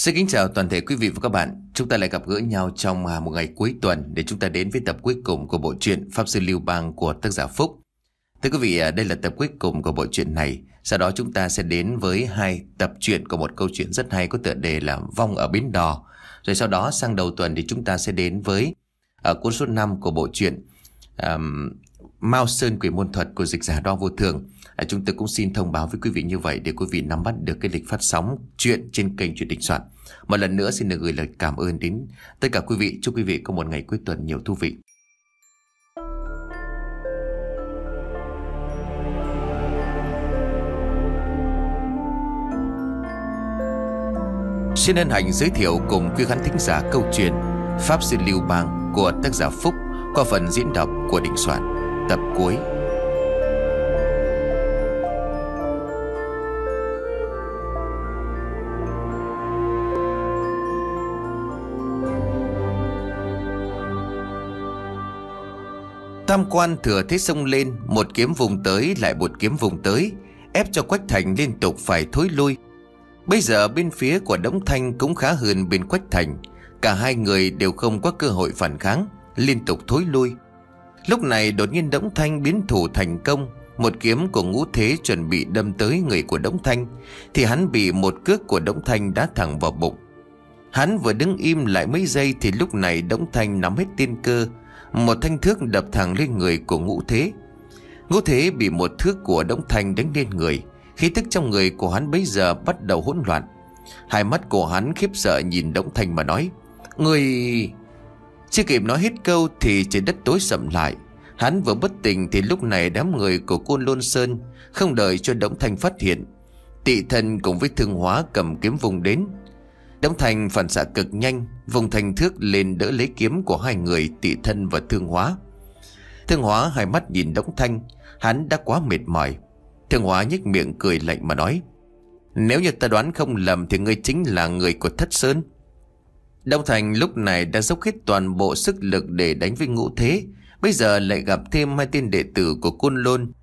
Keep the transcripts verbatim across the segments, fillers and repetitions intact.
Xin kính chào toàn thể quý vị và các bạn. Chúng ta lại gặp gỡ nhau trong một ngày cuối tuần để chúng ta đến với tập cuối cùng của bộ truyện Pháp Sư Lưu Bang của tác giả Phúc. Thưa quý vị, đây là tập cuối cùng của bộ truyện này. Sau đó chúng ta sẽ đến với hai tập truyện của một câu chuyện rất hay có tựa đề là Vong ở Bến Đò. Rồi sau đó sang đầu tuần thì chúng ta sẽ đến với ở cuốn số năm của bộ truyện um, Mao Sơn Quỷ Môn Thuật của dịch giả Đo Vô Thường. À, chúng tôi cũng xin thông báo với quý vị như vậy để quý vị nắm bắt được cái lịch phát sóng chuyện trên kênh Chuyện Đình Soạn. Một lần nữa xin được gửi lời cảm ơn đến tất cả quý vị. Chúc quý vị có một ngày cuối tuần nhiều thú vị. Xin hân hạnh giới thiệu cùng quý khán thính giả câu chuyện Pháp Sư Lưu Bang của tác giả Phúc qua phần diễn đọc của Đình Soạn, tập cuối. Tam Quan thừa thế xông lên, một kiếm vùng tới lại một kiếm vùng tới, ép cho Quách Thành liên tục phải thối lui. Bây giờ bên phía của Đống Thanh cũng khá hơn bên Quách Thành. Cả hai người đều không có cơ hội phản kháng, liên tục thối lui. Lúc này đột nhiên Đống Thanh biến thủ thành công. Một kiếm của Ngũ Thế chuẩn bị đâm tới người của Đống Thanh, thì hắn bị một cước của Đống Thanh đá thẳng vào bụng. Hắn vừa đứng im lại mấy giây thì lúc này Đống Thanh nắm hết tiên cơ. Một thanh thước đập thẳng lên người của Ngũ Thế. Ngũ Thế bị một thước của Đống Thanh đánh lên người. Khí tức trong người của hắn bấy giờ bắt đầu hỗn loạn. Hai mắt của hắn khiếp sợ nhìn Đống Thanh mà nói: "Người..." Chưa kịp nói hết câu thì trời đất tối sầm lại. Hắn vừa bất tỉnh thì lúc này đám người của Côn Lôn Sơn không đợi cho Đống Thanh phát hiện, Tị Thân cùng với Thương Hóa cầm kiếm vùng đến. Đống Thanh phản xạ cực nhanh, vùng thanh thước lên đỡ lấy kiếm của hai người Tị Thân và Thương Hóa. Thương Hóa hai mắt nhìn Đống Thanh, hắn đã quá mệt mỏi. Thương Hóa nhếch miệng cười lạnh mà nói: "Nếu như ta đoán không lầm thì ngươi chính là người của Thất Sơn." Đống Thanh lúc này đã dốc hết toàn bộ sức lực để đánh với Ngũ Thế, bây giờ lại gặp thêm hai tên đệ tử của Côn Lôn.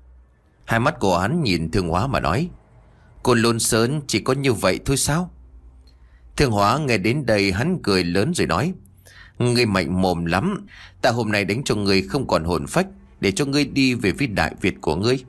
Hai mắt của hắn nhìn Thương Hóa mà nói: "Côn Lôn Sơn chỉ có như vậy thôi sao?" Thương Hóa nghe đến đây hắn cười lớn rồi nói: "Ngươi mạnh mồm lắm, ta hôm nay đánh cho ngươi không còn hồn phách, để cho ngươi đi về với Đại Việt của ngươi."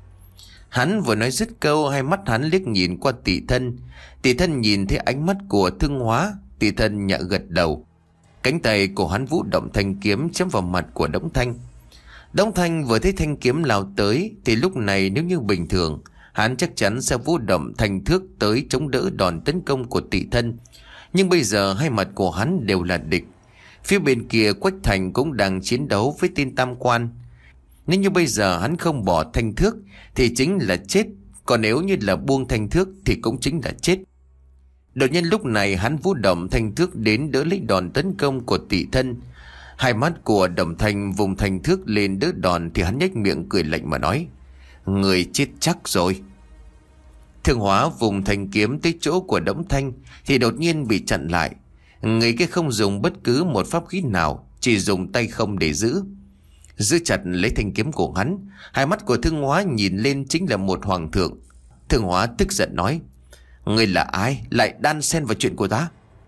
Hắn vừa nói dứt câu, hai mắt hắn liếc nhìn qua Tị Thân. Tị Thân nhìn thấy ánh mắt của Thương Hóa, Tị Thân nhẹ gật đầu. Cánh tay của hắn vũ động thanh kiếm chém vào mặt của Đống Thanh. Đống Thanh vừa thấy thanh kiếm lao tới thì lúc này nếu như bình thường hắn chắc chắn sẽ vũ động thanh thước tới chống đỡ đòn tấn công của Tị Thân. Nhưng bây giờ hai mặt của hắn đều là địch. Phía bên kia Quách Thành cũng đang chiến đấu với tên Tam Quan. Nếu như bây giờ hắn không bỏ thanh thước thì chính là chết, còn nếu như là buông thanh thước thì cũng chính là chết. Đột nhiên lúc này hắn vũ động thanh thước đến đỡ lấy đòn tấn công của Tị Thân. Hai mắt của Đống Thanh vùng thanh thước lên đỡ đòn thì hắn nhếch miệng cười lạnh mà nói: "Người chết chắc rồi." Thương Hóa vùng thanh kiếm tới chỗ của Đống Thanh thì đột nhiên bị chặn lại. Người kia không dùng bất cứ một pháp khí nào, chỉ dùng tay không để giữ. Giữ chặt lấy thanh kiếm của hắn, hai mắt của Thương Hóa nhìn lên chính là một hoàng thượng. Thương Hóa tức giận nói: "Ngươi là ai lại đan xen vào chuyện của ta?"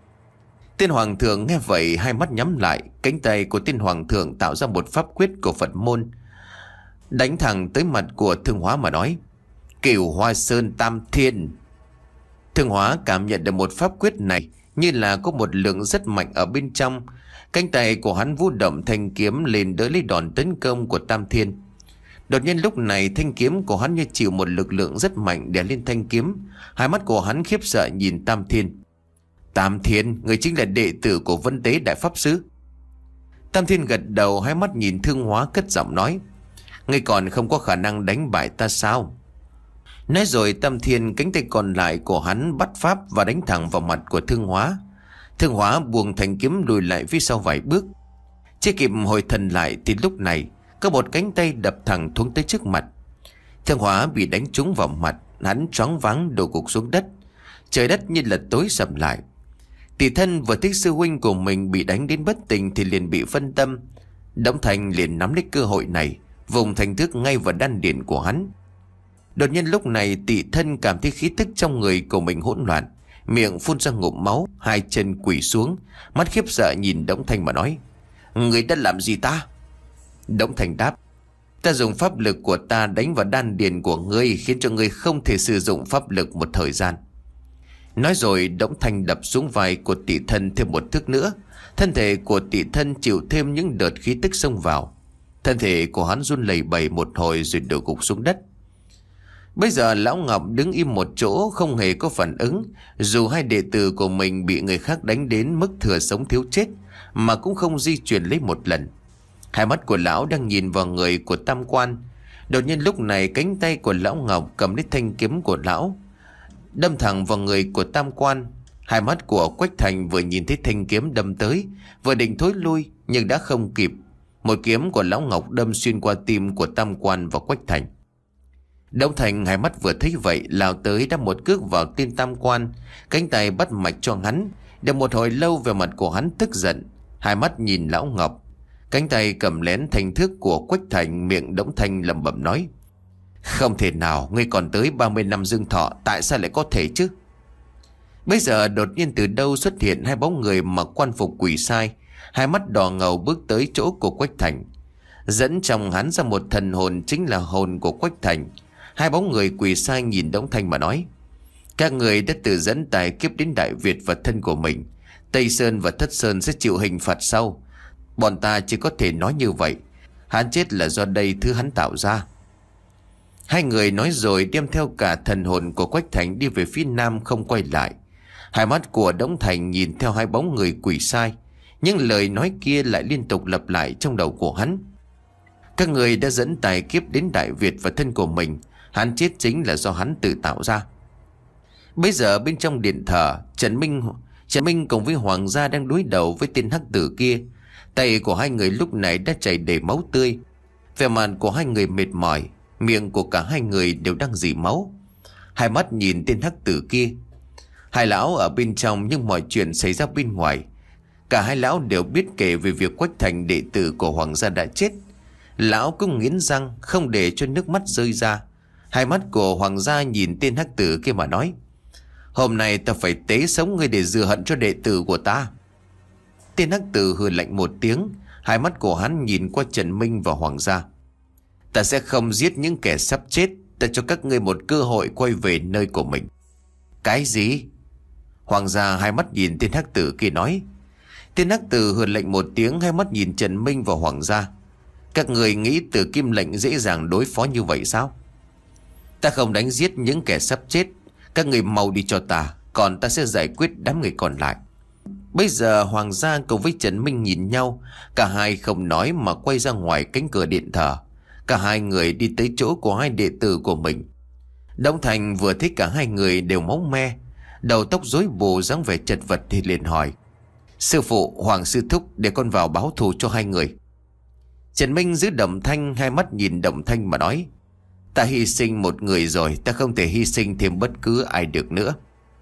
Tên hoàng thượng nghe vậy hai mắt nhắm lại. Cánh tay của tên hoàng thượng tạo ra một pháp quyết của Phật môn, đánh thẳng tới mặt của Thương Hóa mà nói: "Cửu Hoa Sơn Tam Thiên." Thương Hóa cảm nhận được một pháp quyết này như là có một lượng rất mạnh ở bên trong. Cánh tay của hắn vũ động thanh kiếm lên đỡ lấy đòn tấn công của Tam Thiên. Đột nhiên lúc này thanh kiếm của hắn như chịu một lực lượng rất mạnh đè lên thanh kiếm. Hai mắt của hắn khiếp sợ nhìn Tam Thiên. "Tam Thiên, người chính là đệ tử của Vân Tế Đại Pháp Sư?" Tam Thiên gật đầu, hai mắt nhìn Thương Hóa cất giọng nói: "Ngươi còn không có khả năng đánh bại ta sao?" Nói rồi Tam Thiên cánh tay còn lại của hắn bắt pháp và đánh thẳng vào mặt của Thương Hóa. Thương Hóa buông thanh kiếm lùi lại phía sau vài bước. Chưa kịp hồi thần lại thì lúc này có một cánh tay đập thẳng xuống tới trước mặt. Thương Hóa bị đánh trúng vào mặt, hắn choáng váng đổ gục xuống đất. Trời đất như là tối sầm lại. Tị Thân vừa thấy sư huynh của mình bị đánh đến bất tỉnh thì liền bị phân tâm. Đống Thanh liền nắm lấy cơ hội này, vùng thanh thước ngay vào đan điền của hắn. Đột nhiên lúc này Tị Thân cảm thấy khí tức trong người của mình hỗn loạn, miệng phun ra ngụm máu, hai chân quỳ xuống, mắt khiếp sợ nhìn Đổng Thanh mà nói: Người đã làm gì ta? Đổng Thanh đáp: Ta dùng pháp lực của ta đánh vào đan điền của ngươi, khiến cho ngươi không thể sử dụng pháp lực một thời gian. Nói rồi Đổng Thanh đập xuống vai của Tị Thân thêm một thước nữa. Thân thể của Tị Thân chịu thêm những đợt khí tức xông vào. Thân thể của hắn run lẩy bẩy một hồi rồi đổ gục xuống đất. Bây giờ Lão Ngọc đứng im một chỗ, không hề có phản ứng. Dù hai đệ tử của mình bị người khác đánh đến mức thừa sống thiếu chết, mà cũng không di chuyển lấy một lần. Hai mắt của lão đang nhìn vào người của Tam Quan. Đột nhiên lúc này cánh tay của Lão Ngọc cầm lấy thanh kiếm của lão, đâm thẳng vào người của Tam Quan. Hai mắt của Quách Thành vừa nhìn thấy thanh kiếm đâm tới, vừa định thối lui nhưng đã không kịp. Một kiếm của Lão Ngọc đâm xuyên qua tim của Tam Quan và Quách Thành. Đổng Thành hai mắt vừa thấy vậy, lao tới đâm một cước vào tim Tam Quan, cánh tay bắt mạch cho hắn. Được một hồi lâu về mặt của hắn tức giận, hai mắt nhìn Lão Ngọc, cánh tay cầm lén thanh thước của Quách Thành. Miệng Đổng Thanh lẩm bẩm nói: Không thể nào, ngươi còn tới ba mươi năm dương thọ, tại sao lại có thể chứ? Bây giờ đột nhiên từ đâu xuất hiện hai bóng người mặc quan phục quỷ sai, hai mắt đỏ ngầu bước tới chỗ của Quách Thành, dẫn trong hắn ra một thần hồn, chính là hồn của Quách Thành. Hai bóng người quỷ sai nhìn Đổng Thanh mà nói: Các người đã tự dẫn tài kiếp đến Đại Việt và thân của mình. Tây Sơn và Thất Sơn sẽ chịu hình phạt sau. Bọn ta chỉ có thể nói như vậy. Hắn chết là do đây thứ hắn tạo ra. Hai người nói rồi đem theo cả thần hồn của Quách Thành đi về phía nam, không quay lại. Hai mắt của Đổng Thành nhìn theo hai bóng người quỷ sai. Nhưng lời nói kia lại liên tục lặp lại trong đầu của hắn: Các người đã dẫn tài kiếp đến Đại Việt và thân của mình. Hắn chết chính là do hắn tự tạo ra. Bây giờ bên trong điện thờ, Trần Minh Trần Minh cùng với Hoàng gia đang đối đầu với tên hắc tử kia. Tay của hai người lúc này đã chảy đầy máu tươi. Vẻ mặt của hai người mệt mỏi, miệng của cả hai người đều đang rỉ máu. Hai mắt nhìn tên hắc tử kia. Hai lão ở bên trong nhưng mọi chuyện xảy ra bên ngoài. Cả hai lão đều biết kể về việc Quách Thành đệ tử của Hoàng gia đã chết. Lão cũng nghiến răng không để cho nước mắt rơi ra. Hai mắt của Hoàng gia nhìn tên hắc tử kia mà nói: Hôm nay ta phải tế sống ngươi để rửa hận cho đệ tử của ta. Tên hắc tử hừ lạnh một tiếng. Hai mắt của hắn nhìn qua Trần Minh và Hoàng gia: Ta sẽ không giết những kẻ sắp chết. Ta cho các ngươi một cơ hội quay về nơi của mình. Cái gì? Hoàng gia hai mắt nhìn tên hắc tử kia nói. Tên hắc tử hừ lạnh một tiếng, hai mắt nhìn Trần Minh và Hoàng gia: Các người nghĩ Tử Kim lệnh dễ dàng đối phó như vậy sao? Ta không đánh giết những kẻ sắp chết. Các người mau đi cho ta, còn ta sẽ giải quyết đám người còn lại. Bây giờ Hoàng gia cùng với Trần Minh nhìn nhau. Cả hai không nói mà quay ra ngoài cánh cửa điện thờ. Cả hai người đi tới chỗ của hai đệ tử của mình. Đổng Thành vừa thấy cả hai người đều máu me, đầu tóc rối bù, dáng vẻ chật vật thì liền hỏi: Sư phụ, Hoàng sư thúc, để con vào báo thù cho hai người. Trần Minh giữ Đổng Thanh, hai mắt nhìn Đổng Thanh mà nói: Ta hy sinh một người rồi, ta không thể hy sinh thêm bất cứ ai được nữa.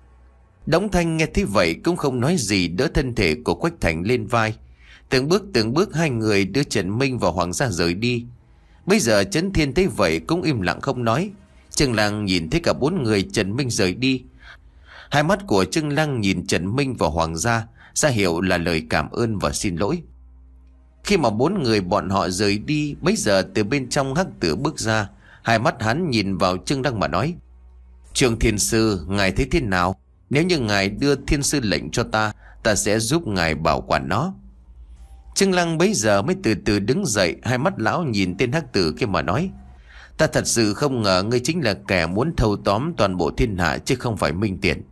Đổng Thanh nghe thấy vậy cũng không nói gì, đỡ thân thể của Quách Thành lên vai. Từng bước từng bước hai người đưa Trần Minh và Hoàng gia rời đi. Bây giờ Trấn Thiên thấy vậy cũng im lặng không nói. Trương Lăng nhìn thấy cả bốn người Trần Minh rời đi. Hai mắt của Trương Lăng nhìn Trần Minh và Hoàng gia, ra hiệu là lời cảm ơn và xin lỗi. Khi mà bốn người bọn họ rời đi, bây giờ từ bên trong hắc tử bước ra. Hai mắt hắn nhìn vào Trương Lăng mà nói: Trương Thiên Sư, ngài thấy thế nào? Nếu như ngài đưa Thiên Sư lệnh cho ta, ta sẽ giúp ngài bảo quản nó. Trương Lăng bấy giờ mới từ từ đứng dậy. Hai mắt lão nhìn tên hắc tử kia mà nói: Ta thật sự không ngờ ngươi chính là kẻ muốn thâu tóm toàn bộ thiên hạ, chứ không phải Minh Tiền.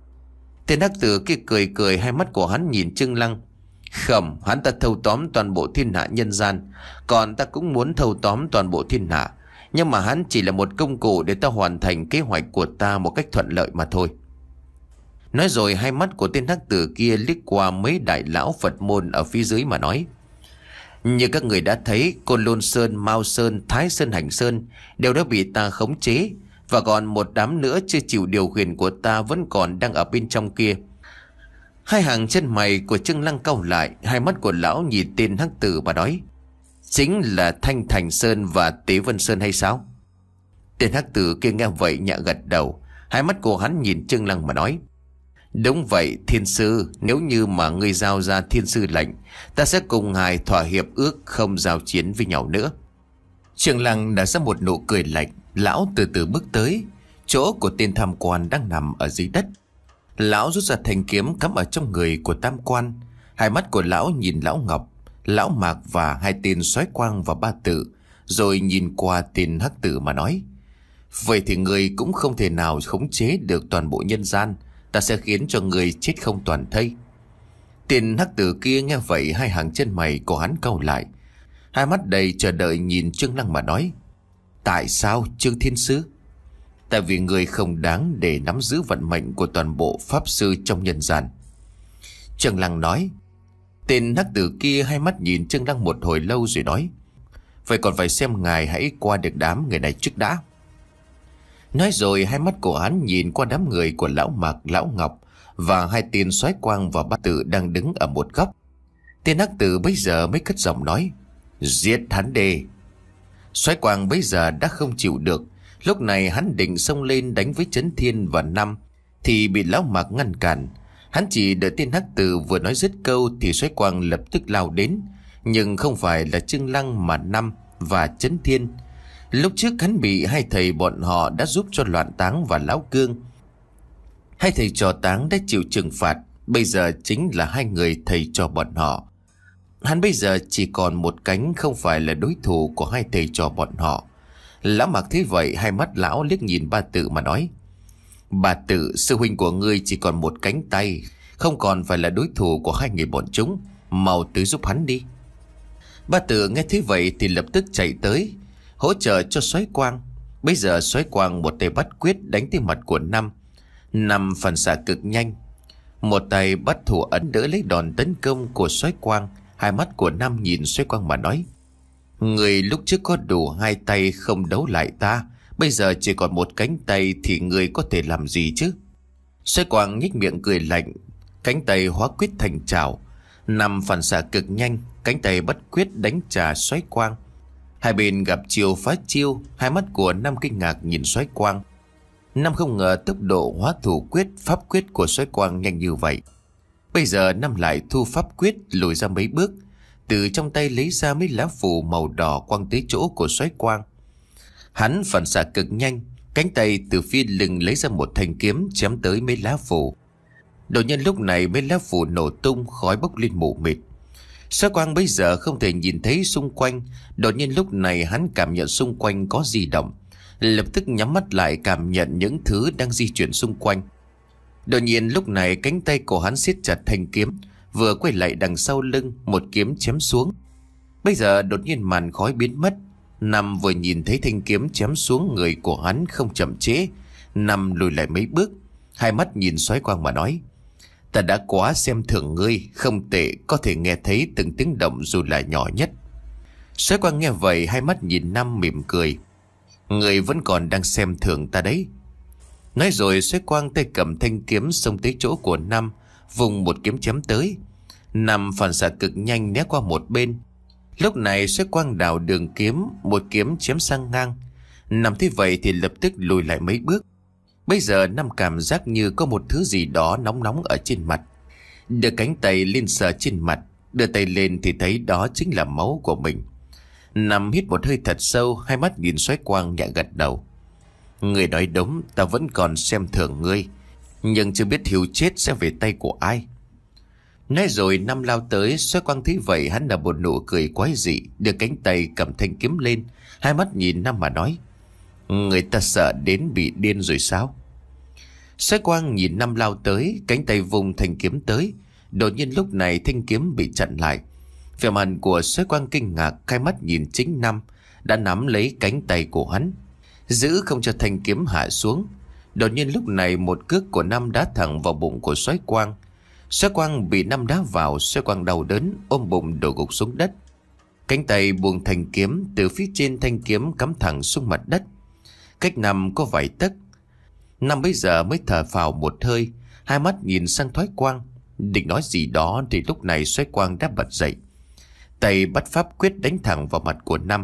Tên hắc tử kia cười cười, hai mắt của hắn nhìn Trương Lăng: Không, hắn ta thâu tóm toàn bộ thiên hạ nhân gian, còn ta cũng muốn thâu tóm toàn bộ thiên hạ. Nhưng mà hắn chỉ là một công cụ để ta hoàn thành kế hoạch của ta một cách thuận lợi mà thôi. Nói rồi hai mắt của tên hắc tử kia liếc qua mấy đại lão Phật môn ở phía dưới mà nói: Như các người đã thấy, Côn Lôn Sơn, Mao Sơn, Thái Sơn, Hành Sơn đều đã bị ta khống chế. Và còn một đám nữa chưa chịu điều khiển của ta vẫn còn đang ở bên trong kia. Hai hàng chân mày của Trương Lăng cau lại. Hai mắt của lão nhìn tên hắc tử và nói: Chính là Thanh Thành Sơn và Tế Vân Sơn hay sao? Tên hắc tử kia nghe vậy nhẹ gật đầu. Hai mắt của hắn nhìn Trương Lăng mà nói: Đúng vậy thiên sư, nếu như mà ngươi giao ra thiên sư lệnh, ta sẽ cùng ngài thỏa hiệp ước không giao chiến với nhau nữa. Trường Lăng đã ra một nụ cười lạnh. Lão từ từ bước tới chỗ của tên tham quan đang nằm ở dưới đất. Lão rút ra thanh kiếm cắm ở trong người của tam quan. Hai mắt của lão nhìn lão Ngọc, lão Mạc và hai tên soái quang và ba tự, rồi nhìn qua tên hắc tử mà nói: vậy thì người cũng không thể nào khống chế được toàn bộ nhân gian. Ta sẽ khiến cho người chết không toàn thây. Tên hắc tử kia nghe vậy, hai hàng chân mày của hắn cau lại, hai mắt đầy chờ đợi nhìn Trương Lăng mà nói: tại sao Trương Thiên Sư? Tại vì người không đáng để nắm giữ vận mệnh của toàn bộ pháp sư trong nhân gian. Trương Lăng nói. Tên hắc tử kia hai mắt nhìn Trương Lăng một hồi lâu rồi nói: vậy còn phải xem ngài hãy qua được đám người này trước đã. Nói rồi hai mắt của hắn nhìn qua đám người của lão Mạc, lão Ngọc và hai tên soái quang và ba tử đang đứng ở một góc. Tên hắc tử bây giờ mới cất giọng nói: giết hắn đi. Soái quang bây giờ đã không chịu được. Lúc này hắn định xông lên đánh với Chấn Thiên và Năm thì bị lão Mạc ngăn cản. Hắn chỉ đợi tên hắc tử vừa nói dứt câu thì soái quang lập tức lao đến. Nhưng không phải là Trương Lăng mà Năm và Chấn Thiên. Lúc trước hắn bị hai thầy bọn họ đã giúp cho Loạn Táng và Lão Cương. Hai thầy trò Táng đã chịu trừng phạt, bây giờ chính là hai người thầy trò bọn họ. Hắn bây giờ chỉ còn một cánh, không phải là đối thủ của hai thầy trò bọn họ. Lão Mạc thấy vậy, hai mắt lão liếc nhìn ba tự mà nói: bà tự, sư huynh của ngươi chỉ còn một cánh tay, không còn phải là đối thủ của hai người bọn chúng. Mau tới giúp hắn đi. Ba tự nghe thấy vậy thì lập tức chạy tới hỗ trợ cho soái quang. Bây giờ soái quang một tay bắt quyết đánh tới mặt của Năm. Năm phản xạ cực nhanh, một tay bắt thủ ấn đỡ lấy đòn tấn công của soái quang. Hai mắt của Năm nhìn soái quang mà nói: người lúc trước có đủ hai tay không đấu lại ta, bây giờ chỉ còn một cánh tay thì người có thể làm gì chứ? Soái quang nhếch miệng cười lạnh, cánh tay hóa quyết thành trảo. Năm phản xạ cực nhanh, cánh tay bắt quyết đánh trả soái quang. Hai bên gặp chiêu phá chiêu. Hai mắt của Năm kinh ngạc nhìn soái quang. Năm không ngờ tốc độ hóa thủ quyết, pháp quyết của soái quang nhanh như vậy. Bây giờ Năm lại thu pháp quyết lùi ra mấy bước, từ trong tay lấy ra mấy lá phù màu đỏ quăng tới chỗ của soái quang. Hắn phản xạ cực nhanh, cánh tay từ phía lưng lấy ra một thanh kiếm chém tới mấy lá phù. Đột nhiên lúc này mấy lá phù nổ tung, khói bốc lên mù mịt. Soái quang bây giờ không thể nhìn thấy xung quanh. Đột nhiên lúc này hắn cảm nhận xung quanh có di động, lập tức nhắm mắt lại cảm nhận những thứ đang di chuyển xung quanh. Đột nhiên lúc này cánh tay của hắn siết chặt thanh kiếm, vừa quay lại đằng sau lưng, một kiếm chém xuống. Bây giờ đột nhiên màn khói biến mất. Năm vừa nhìn thấy thanh kiếm chém xuống người của hắn không chậm trễ, Năm lùi lại mấy bước, hai mắt nhìn soái quang mà nói: ta đã quá xem thường ngươi, không tệ, có thể nghe thấy từng tiếng động dù là nhỏ nhất. Soái quang nghe vậy, hai mắt nhìn Năm mỉm cười: ngươi vẫn còn đang xem thường ta đấy. Nói rồi soái quang tay cầm thanh kiếm xông tới chỗ của Năm, vùng một kiếm chém tới. Năm phản xạ cực nhanh né qua một bên. Lúc này soái quang đào đường kiếm, một kiếm chém sang ngang. Năm thấy vậy thì lập tức lùi lại mấy bước. Bây giờ Năm cảm giác như có một thứ gì đó nóng nóng ở trên mặt. Đưa cánh tay lên sờ trên mặt, đưa tay lên thì thấy đó chính là máu của mình. Năm hít một hơi thật sâu, hai mắt nhìn soái quang nhẹ gật đầu: người nói đúng, ta vẫn còn xem thường ngươi, nhưng chưa biết hiu chết sẽ về tay của ai. Nói rồi Năm lao tới. Soái quang thấy vậy, hắn là một nụ cười quái dị, đưa cánh tay cầm thanh kiếm lên, hai mắt nhìn Năm mà nói: người ta sợ đến bị điên rồi sao? Soái quang nhìn Năm lao tới, cánh tay vùng thanh kiếm tới. Đột nhiên lúc này thanh kiếm bị chặn lại. Vẻ mặt của soái quang kinh ngạc, hai mắt nhìn chính Năm đã nắm lấy cánh tay của hắn, giữ không cho thanh kiếm hạ xuống. Đột nhiên lúc này một cước của Năm đá thẳng vào bụng của soái quang. Soái quang bị Năm đá vào, soái quang đau đớn ôm bụng đổ gục xuống đất. Cánh tay buông thanh kiếm, từ phía trên thanh kiếm cắm thẳng xuống mặt đất, cách Năm có vài tấc. Năm bây giờ mới thở phào một hơi, hai mắt nhìn sang soái quang, định nói gì đó thì lúc này soái quang đã bật dậy, tay bắt pháp quyết đánh thẳng vào mặt của Năm.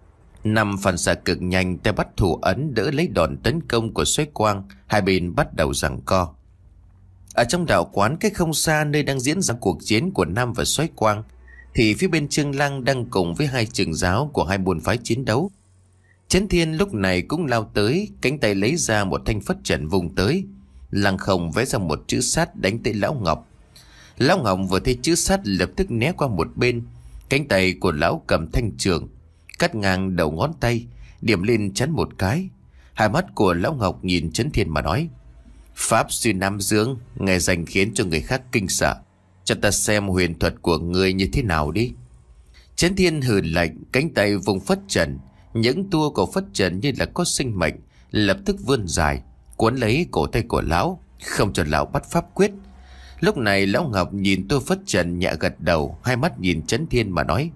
Năm phản xạ cực nhanh, tay bắt thủ ấn đỡ lấy đòn tấn công của soái quang. Hai bên bắt đầu giằng co. Ở trong đạo quán cách không xa nơi đang diễn ra cuộc chiến của Nam và Soái Quang, thì phía bên Trương Lăng đang cùng với hai trưởng giáo của hai môn phái chiến đấu. Chấn Thiên lúc này cũng lao tới, cánh tay lấy ra một thanh phất trần vùng tới. Lăng Không vẽ ra một chữ sát đánh tới Lão Ngọc. Lão Ngọc vừa thấy chữ sát lập tức né qua một bên. Cánh tay của lão cầm thanh trường, cắt ngang đầu ngón tay, điểm lên chắn một cái. Hai mắt của Lão Ngọc nhìn Chấn Thiên mà nói: Pháp sư Nam Dương, nghe danh khiến cho người khác kinh sợ. Cho ta xem huyền thuật của người như thế nào đi. Chấn Thiên hừ lạnh, cánh tay vùng phất trần. Những tua của phất trần như là có sinh mệnh, lập tức vươn dài, cuốn lấy cổ tay của lão, không cho lão bắt pháp quyết. Lúc này Lão Ngọc nhìn tua phất trần nhẹ gật đầu, hai mắt nhìn Chấn Thiên mà nói: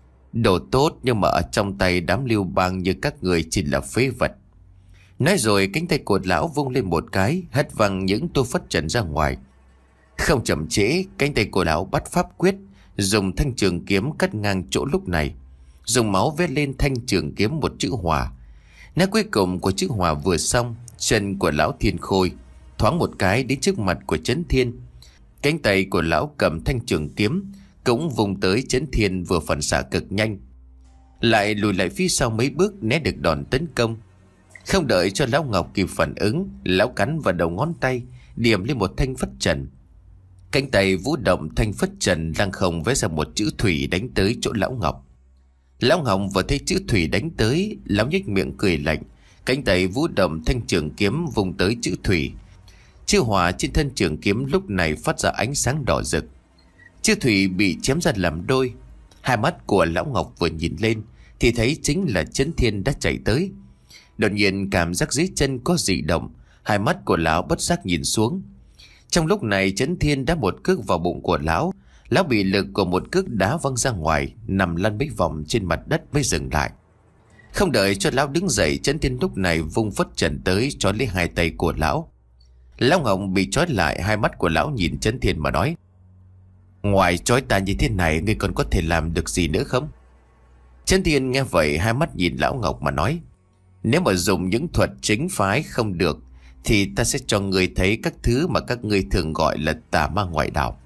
Đồ tốt, nhưng mà ở trong tay đám lưu bang như các người chỉ là phế vật. Nói rồi cánh tay của lão vung lên một cái, hất văng những tua phất trần ra ngoài. Không chậm trễ, cánh tay của lão bắt pháp quyết, dùng thanh trường kiếm cắt ngang chỗ lúc này, dùng máu vét lên thanh trường kiếm một chữ hòa. Nét cuối cùng của chữ hòa vừa xong, chân của lão Thiên Khôi thoáng một cái đến trước mặt của Chấn Thiên. Cánh tay của lão cầm thanh trường kiếm cũng vùng tới Chấn Thiên, vừa phản xạ cực nhanh, lại lùi lại phía sau mấy bước né được đòn tấn công. Không đợi cho Lão Ngọc kịp phản ứng, lão cắn vào đầu ngón tay, điểm lên một thanh phất trần. Cánh tay vũ động thanh phất trần, Lăng Không vẽ ra một chữ thủy đánh tới chỗ Lão Ngọc. Lão Ngọc vừa thấy chữ thủy đánh tới, lão nhếch miệng cười lạnh, cánh tay vũ động thanh trường kiếm vùng tới chữ thủy. Chữ hỏa trên thân trường kiếm lúc này phát ra ánh sáng đỏ rực. Chữ thủy bị chém ra làm đôi. Hai mắt của Lão Ngọc vừa nhìn lên thì thấy chính là Chấn Thiên đã chạy tới. Đột nhiên cảm giác dưới chân có dị động, hai mắt của lão bất giác nhìn xuống. Trong lúc này Chấn Thiên đã một cước vào bụng của lão. Lão bị lực của một cước đá văng ra ngoài, nằm lăn mấy vòng trên mặt đất mới dừng lại. Không đợi cho lão đứng dậy, Chấn Thiên lúc này vung phất trần tới trói lấy hai tay của lão. Lão Ngọc bị trói lại, hai mắt của lão nhìn Chấn Thiên mà nói: Ngoài trói ta như thế này, ngươi còn có thể làm được gì nữa không? Chấn Thiên nghe vậy, hai mắt nhìn Lão Ngọc mà nói: Nếu mà dùng những thuật chính phái không được, thì ta sẽ cho ngươi thấy các thứ mà các ngươi thường gọi là tà ma ngoại đạo.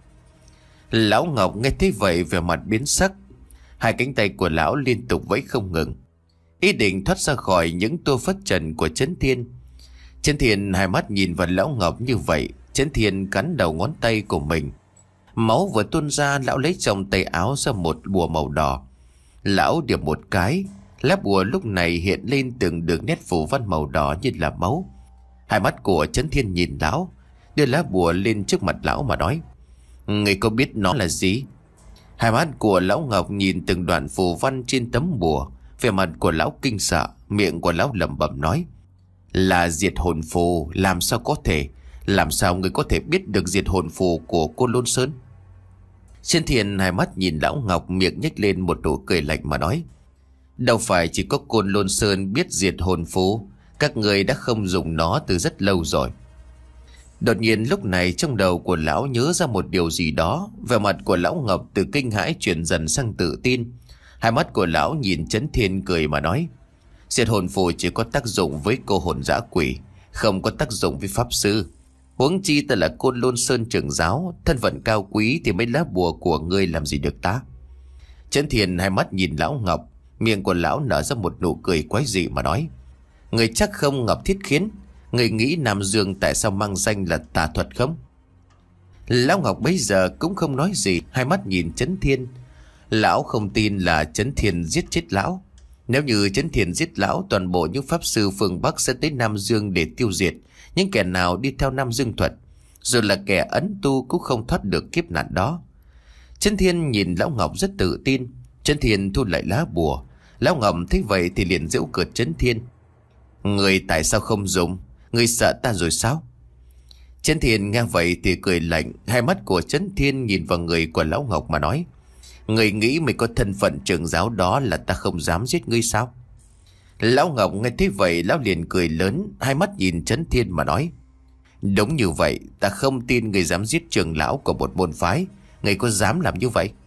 Lão Ngọc nghe thấy vậy vẻ mặt biến sắc. Hai cánh tay của lão liên tục vẫy không ngừng, ý định thoát ra khỏi những tua phất trần của Chấn Thiên. Chấn Thiên hai mắt nhìn vào Lão Ngọc như vậy, Chấn Thiên cắn đầu ngón tay của mình. Máu vừa tuôn ra, lão lấy trong tay áo ra một bùa màu đỏ. Lão điểm một cái, lá bùa lúc này hiện lên từng đường nét phù văn màu đỏ như là máu. Hai mắt của Chấn Thiên nhìn lão, đưa lá bùa lên trước mặt lão mà nói: Người có biết nó là gì? Hai mắt của Lão Ngọc nhìn từng đoạn phù văn trên tấm bùa, vẻ mặt của lão kinh sợ, miệng của lão lẩm bẩm nói: Là diệt hồn phù. Làm sao có thể? Làm sao người có thể biết được diệt hồn phù của Côn Lôn Sơn? Chấn Thiên hai mắt nhìn Lão Ngọc, miệng nhếch lên một nụ cười lạnh mà nói: Đâu phải chỉ có Côn Lôn Sơn biết diệt hồn phù, các người đã không dùng nó từ rất lâu rồi. Đột nhiên lúc này trong đầu của lão nhớ ra một điều gì đó, vẻ mặt của Lão Ngọc từ kinh hãi chuyển dần sang tự tin. Hai mắt của lão nhìn Chấn Thiên cười mà nói: Diệt hồn phù chỉ có tác dụng với cô hồn dã quỷ, không có tác dụng với pháp sư. Huống chi ta là Côn Lôn Sơn trưởng giáo, thân phận cao quý, thì mấy lá bùa của ngươi làm gì được ta? Chấn Thiên hai mắt nhìn Lão Ngọc, miệng của lão nở ra một nụ cười quái dị mà nói: Người chắc không Ngọc Thiết Khiến, người nghĩ Nam Dương tại sao mang danh là tà thuật không? Lão Ngọc bây giờ cũng không nói gì, hai mắt nhìn Chấn Thiên. Lão không tin là Chấn Thiên giết chết lão. Nếu như Chấn Thiên giết lão, toàn bộ những pháp sư phương Bắc sẽ tới Nam Dương để tiêu diệt những kẻ nào đi theo Nam Dương thuật, rồi là kẻ ấn tu cũng không thoát được kiếp nạn đó. Chấn Thiên nhìn Lão Ngọc rất tự tin. Chấn Thiên thu lại lá bùa. Lão Ngọc thấy vậy thì liền giễu cợt Chấn Thiên: Người tại sao không dùng? Người sợ ta rồi sao? Chấn Thiên nghe vậy thì cười lạnh, hai mắt của Chấn Thiên nhìn vào người của Lão Ngọc mà nói: Người nghĩ mày có thân phận trưởng giáo đó là ta không dám giết ngươi sao? Lão Ngọc nghe thấy vậy, lão liền cười lớn, hai mắt nhìn Chấn Thiên mà nói: Đúng như vậy, ta không tin người dám giết trưởng lão của một môn phái. Người có dám làm như vậy?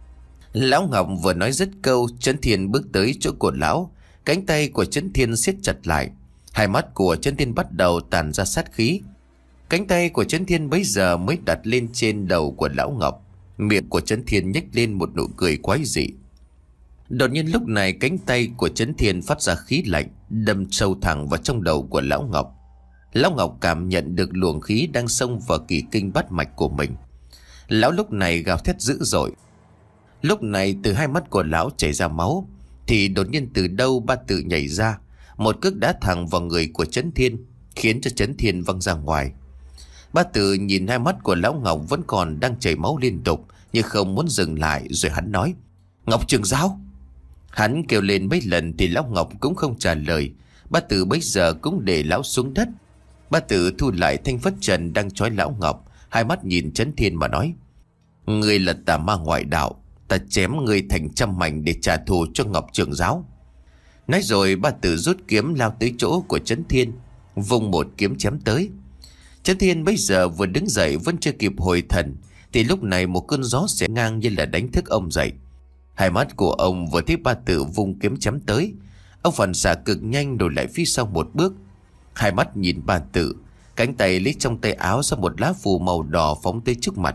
Lão Ngọc vừa nói dứt câu, Chấn Thiên bước tới chỗ của lão, cánh tay của Chấn Thiên siết chặt lại. Hai mắt của Chấn Thiên bắt đầu tản ra sát khí. Cánh tay của Chấn Thiên bấy giờ mới đặt lên trên đầu của Lão Ngọc. Miệng của Chấn Thiên nhếch lên một nụ cười quái dị. Đột nhiên lúc này cánh tay của Chấn Thiên phát ra khí lạnh, đâm sâu thẳng vào trong đầu của Lão Ngọc. Lão Ngọc cảm nhận được luồng khí đang xông vào kỳ kinh bát mạch của mình. Lão lúc này gào thét dữ dội. Lúc này từ hai mắt của lão chảy ra máu, thì đột nhiên từ đâu ba tự nhảy ra, một cước đá thẳng vào người của Chấn Thiên, khiến cho Chấn Thiên văng ra ngoài. Ba tự nhìn hai mắt của Lão Ngọc vẫn còn đang chảy máu liên tục, nhưng không muốn dừng lại, rồi hắn nói: Ngọc Trường Giáo. Hắn kêu lên mấy lần thì Lão Ngọc cũng không trả lời. Ba tự bấy giờ cũng để lão xuống đất. Ba tự thu lại thanh phất trần đang trói Lão Ngọc, hai mắt nhìn Chấn Thiên mà nói: Ngươi là tà ma ngoại đạo, ta chém ngươi thành trăm mảnh để trả thù cho Ngọc Trường Giáo. Nói rồi ba tự rút kiếm lao tới chỗ của Chấn Thiên, vung một kiếm chém tới. Chấn Thiên bây giờ vừa đứng dậy vẫn chưa kịp hồi thần, thì lúc này một cơn gió xẻ ngang như là đánh thức ông dậy. Hai mắt của ông vừa thấy ba tự vung kiếm chém tới, ông phản xạ cực nhanh đổi lại phía sau một bước. Hai mắt nhìn ba tự, cánh tay lấy trong tay áo ra một lá phù màu đỏ phóng tới trước mặt.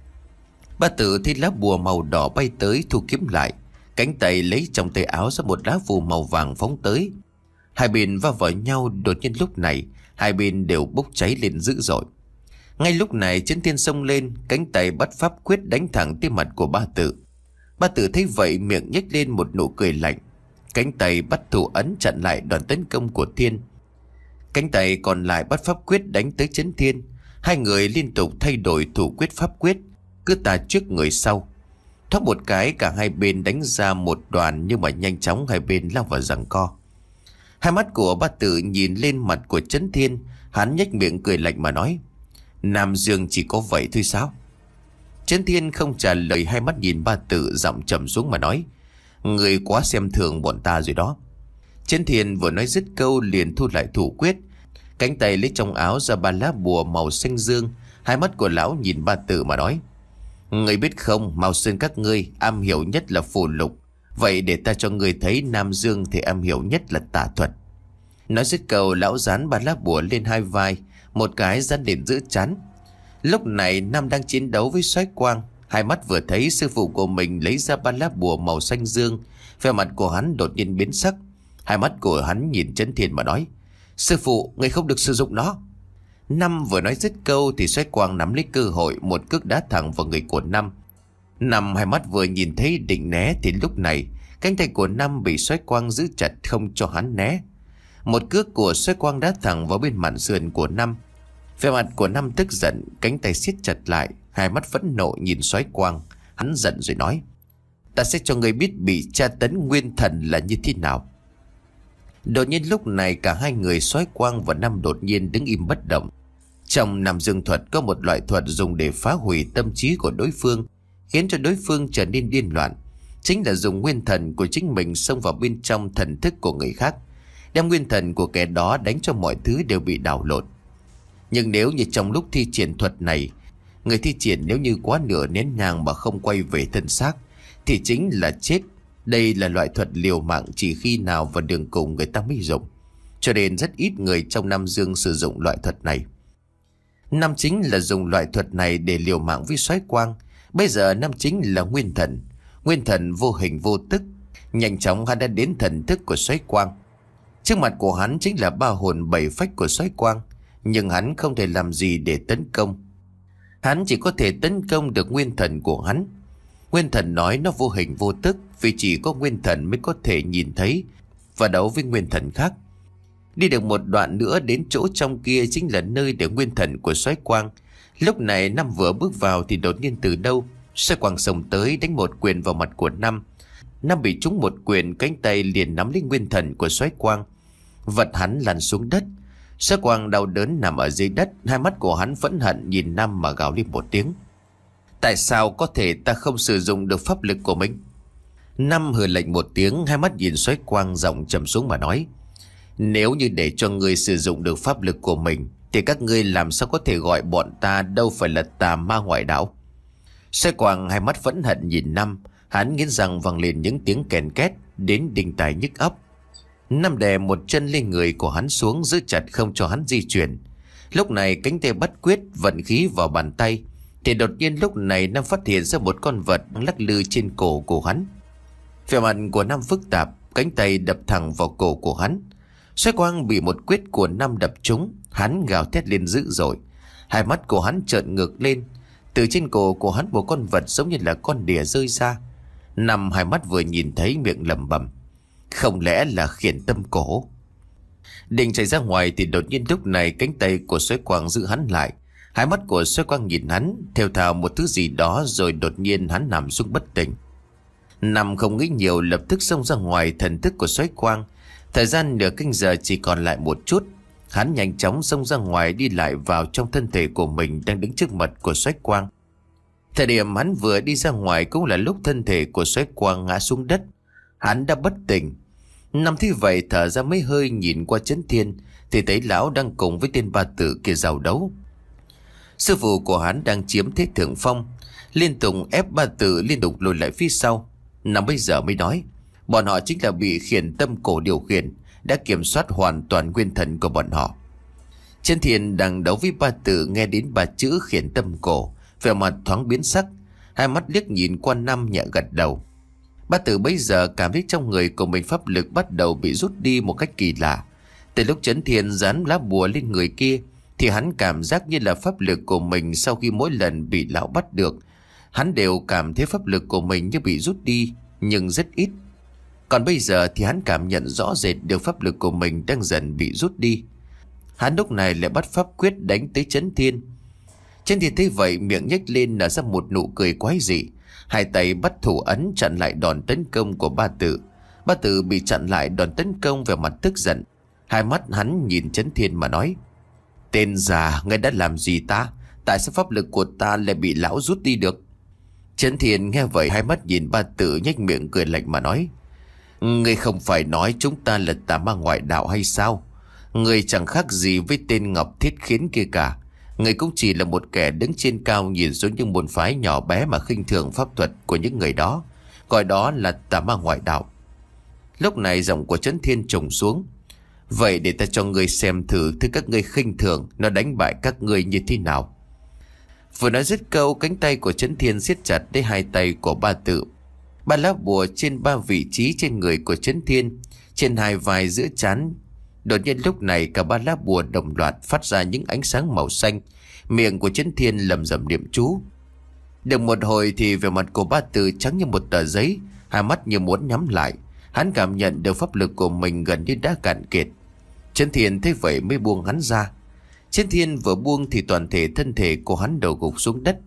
Ba tự thấy lá bùa màu đỏ bay tới thu kiếm lại, cánh tay lấy trong tay áo ra một lá phù màu vàng phóng tới. Hai bên va vào nhau, đột nhiên lúc này hai bên đều bốc cháy lên dữ dội. Ngay lúc này Chấn Thiên xông lên, cánh tay bắt pháp quyết đánh thẳng tới mặt của ba tự. Ba tự thấy vậy miệng nhếch lên một nụ cười lạnh, cánh tay bắt thủ ấn chặn lại đòn tấn công của Thiên. Cánh tay còn lại bắt pháp quyết đánh tới Chấn Thiên. Hai người liên tục thay đổi thủ quyết pháp quyết, cứ tà trước người sau. Thoát một cái cả hai bên đánh ra một đoàn, nhưng mà nhanh chóng hai bên lao vào giằng co. Hai mắt của ba tự nhìn lên mặt của Chấn Thiên, hắn nhếch miệng cười lạnh mà nói: Nam Dương chỉ có vậy thôi sao? Chấn Thiên không trả lời, hai mắt nhìn ba tự, giọng trầm xuống mà nói: Người quá xem thường bọn ta rồi đó. Chấn Thiên vừa nói dứt câu liền thu lại thủ quyết, cánh tay lấy trong áo ra ba lá bùa màu xanh dương. Hai mắt của lão nhìn ba tự mà nói: Người biết không, Mao Sơn các ngươi am hiểu nhất là phù lục, vậy để ta cho người thấy Nam Dương thì am hiểu nhất là tà thuật. Nói dứt câu lão dán ba lá bùa lên hai vai, một cái dán lên giữ chán. Lúc này Nam đang chiến đấu với Soái Quang, hai mắt vừa thấy sư phụ của mình lấy ra ba lá bùa màu xanh dương, vẻ mặt của hắn đột nhiên biến sắc. Hai mắt của hắn nhìn Chấn Thiên mà nói: Sư phụ, người không được sử dụng nó. Năm vừa nói dứt câu thì Soái Quang nắm lấy cơ hội một cước đá thẳng vào người của Năm. Năm hai mắt vừa nhìn thấy định né thì lúc này cánh tay của Năm bị Soái Quang giữ chặt không cho hắn né. Một cước của Soái Quang đá thẳng vào bên mạn sườn của Năm. Vẻ mặt của Năm tức giận, cánh tay siết chặt lại, hai mắt phẫn nộ nhìn Soái Quang. Hắn giận rồi nói: Ta sẽ cho người biết bị tra tấn nguyên thần là như thế nào. Đột nhiên lúc này cả hai người Soái Quang và Năm đột nhiên đứng im bất động. Trong Nam Dương thuật có một loại thuật dùng để phá hủy tâm trí của đối phương, khiến cho đối phương trở nên điên loạn. Chính là dùng nguyên thần của chính mình xông vào bên trong thần thức của người khác, đem nguyên thần của kẻ đó đánh cho mọi thứ đều bị đảo lộn. Nhưng nếu như trong lúc thi triển thuật này, người thi triển nếu như quá nửa nén nhang mà không quay về thân xác thì chính là chết. Đây là loại thuật liều mạng chỉ khi nào vào đường cùng người ta mới dùng, cho nên rất ít người trong Nam Dương sử dụng loại thuật này. Nam chính là dùng loại thuật này để liều mạng với Soái Quang. Bây giờ Nam chính là nguyên thần, nguyên thần vô hình vô tức. Nhanh chóng hắn đã đến thần thức của Soái Quang. Trước mặt của hắn chính là ba hồn bảy phách của Soái Quang, nhưng hắn không thể làm gì để tấn công. Hắn chỉ có thể tấn công được nguyên thần của hắn. Nguyên thần nói nó vô hình vô tức, vì chỉ có nguyên thần mới có thể nhìn thấy và đấu với nguyên thần khác. Đi được một đoạn nữa đến chỗ trong kia chính là nơi để nguyên thần của Soái Quang. Lúc này Năm vừa bước vào thì đột nhiên từ đâu Soái Quang xông tới đánh một quyền vào mặt của Năm. Năm bị trúng một quyền, cánh tay liền nắm lấy nguyên thần của Soái Quang, vật hắn lăn xuống đất. Soái Quang đau đớn nằm ở dưới đất, hai mắt của hắn phẫn hận nhìn Năm mà gào lên một tiếng: Tại sao có thể ta không sử dụng được pháp lực của mình? Năm hừ lạnh một tiếng, hai mắt nhìn Soái Quang, giọng trầm xuống mà nói: Nếu như để cho ngươi sử dụng được pháp lực của mình thì các ngươi làm sao có thể gọi bọn ta đâu phải là tà ma ngoại đạo? Soái Quang hai mắt phẫn hận nhìn Năm, hắn nghiến răng vang lên những tiếng kèn két đến đinh tai nhức óc. Năm đè một chân lên người của hắn xuống, giữ chặt không cho hắn di chuyển. Lúc này cánh tay bắt quyết vận khí vào bàn tay, thì đột nhiên lúc này Nam phát hiện ra một con vật lắc lư trên cổ của hắn. Vẻ mặt của Nam phức tạp, cánh tay đập thẳng vào cổ của hắn. Xoay quang bị một quyết của Nam đập trúng, hắn gào thét lên dữ dội. Hai mắt của hắn trợn ngược lên, từ trên cổ của hắn một con vật giống như là con đỉa rơi ra. Nam hai mắt vừa nhìn thấy miệng lẩm bẩm, không lẽ là khiển tâm cổ. Định chạy ra ngoài thì đột nhiên lúc này cánh tay của Xoay quang giữ hắn lại. Hai mắt của Xoay quang nhìn hắn, theo thào một thứ gì đó, rồi đột nhiên hắn nằm xuống bất tỉnh. Nam không nghĩ nhiều, lập tức xông ra ngoài thần thức của Xoáy quang. Thời gian nửa canh giờ chỉ còn lại một chút. Hắn nhanh chóng xông ra ngoài, đi lại vào trong thân thể của mình đang đứng trước mặt của Xoáy quang. Thời điểm hắn vừa đi ra ngoài cũng là lúc thân thể của Xoáy quang ngã xuống đất. Hắn đã bất tỉnh. Nam thấy vậy thở ra mấy hơi, nhìn qua Chấn Thiên thì thấy lão đang cùng với tên ba tử kia giao đấu. Sư phụ của hắn đang chiếm thế thượng phong, liên tục ép ba tử liên tục lùi lại phía sau. Nam bây giờ mới nói, bọn họ chính là bị khiển tâm cổ điều khiển, đã kiểm soát hoàn toàn nguyên thần của bọn họ. Chấn Thiên đang đấu với ba tử, nghe đến ba chữ khiển tâm cổ, vẻ mặt thoáng biến sắc, hai mắt liếc nhìn qua Nam nhẹ gật đầu. Ba tử bây giờ cảm thấy trong người của mình pháp lực bắt đầu bị rút đi một cách kỳ lạ. Từ lúc Chấn Thiên dán lá bùa lên người kia thì hắn cảm giác như là pháp lực của mình sau khi mỗi lần bị lão bắt được, hắn đều cảm thấy pháp lực của mình như bị rút đi, nhưng rất ít. Còn bây giờ thì hắn cảm nhận rõ rệt được pháp lực của mình đang dần bị rút đi. Hắn lúc này lại bắt pháp quyết đánh tới Chấn Thiên. Chấn Thiên thấy vậy miệng nhếch lên nở ra một nụ cười quái dị, hai tay bắt thủ ấn chặn lại đòn tấn công của ba tử. Ba tử bị chặn lại đòn tấn công, về mặt tức giận, hai mắt hắn nhìn Chấn Thiên mà nói, tên già, ngươi đã làm gì ta? Tại sao pháp lực của ta lại bị lão rút đi được? Chấn Thiên nghe vậy hai mắt nhìn ba tử, nhếch miệng cười lạnh mà nói, ngươi không phải nói chúng ta là tà ma ngoại đạo hay sao? Ngươi chẳng khác gì với tên Ngọc Thiết Khiến kia cả. Ngươi cũng chỉ là một kẻ đứng trên cao nhìn xuống những môn phái nhỏ bé mà khinh thường pháp thuật của những người đó, gọi đó là tà ma ngoại đạo. Lúc này giọng của Chấn Thiên trùng xuống, vậy để ta cho ngươi xem thử thứ các ngươi khinh thường nó đánh bại các ngươi như thế nào. Vừa nói dứt câu, cánh tay của Chấn Thiên siết chặt lấy hai tay của ba tử. Ba lá bùa trên ba vị trí trên người của Chấn Thiên, trên hai vai, giữa trán. Đột nhiên lúc này cả ba lá bùa đồng loạt phát ra những ánh sáng màu xanh. Miệng của Chấn Thiên lẩm rẩm niệm chú. Được một hồi thì vẻ mặt của ba tử trắng như một tờ giấy, hai mắt như muốn nhắm lại. Hắn cảm nhận được pháp lực của mình gần như đã cạn kiệt. Chấn Thiên thấy vậy mới buông hắn ra. Chấn Thiên vừa buông thì toàn thể thân thể của hắn đổ gục xuống đất,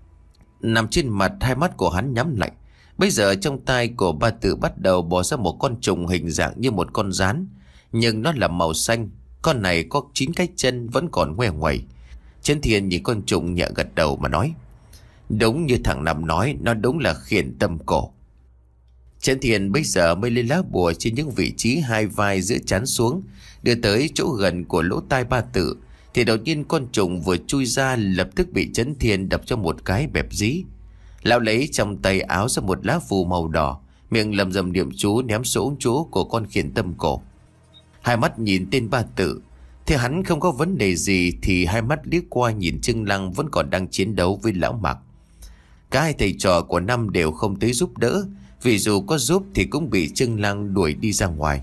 nằm trên mặt, hai mắt của hắn nhắm lại. Bây giờ trong tay của ba tử bắt đầu bò ra một con trùng hình dạng như một con gián, nhưng nó là màu xanh. Con này có chín cái chân vẫn còn ngoe ngoẩy. Chấn Thiên nhìn con trùng nhẹ gật đầu mà nói, đúng như thằng Năm nói, nó đúng là khiển tâm cổ. Chấn Thiên bây giờ mới lấy lá bùa trên những vị trí hai vai, giữa trán xuống, đưa tới chỗ gần của lỗ tai ba tử. Thì đột nhiên con trùng vừa chui ra, lập tức bị Chấn Thiên đập cho một cái bẹp dí. Lão lấy trong tay áo ra một lá phù màu đỏ, miệng lầm rầm niệm chú ném xuống chỗ của con khiển tâm cổ. Hai mắt nhìn tên ba tử, thế hắn không có vấn đề gì thì hai mắt liếc qua nhìn Trương Lăng vẫn còn đang chiến đấu với lão Mạc. Cả hai thầy trò của Năm đều không tới giúp đỡ, vì dù có giúp thì cũng bị Trương Lăng đuổi đi ra ngoài.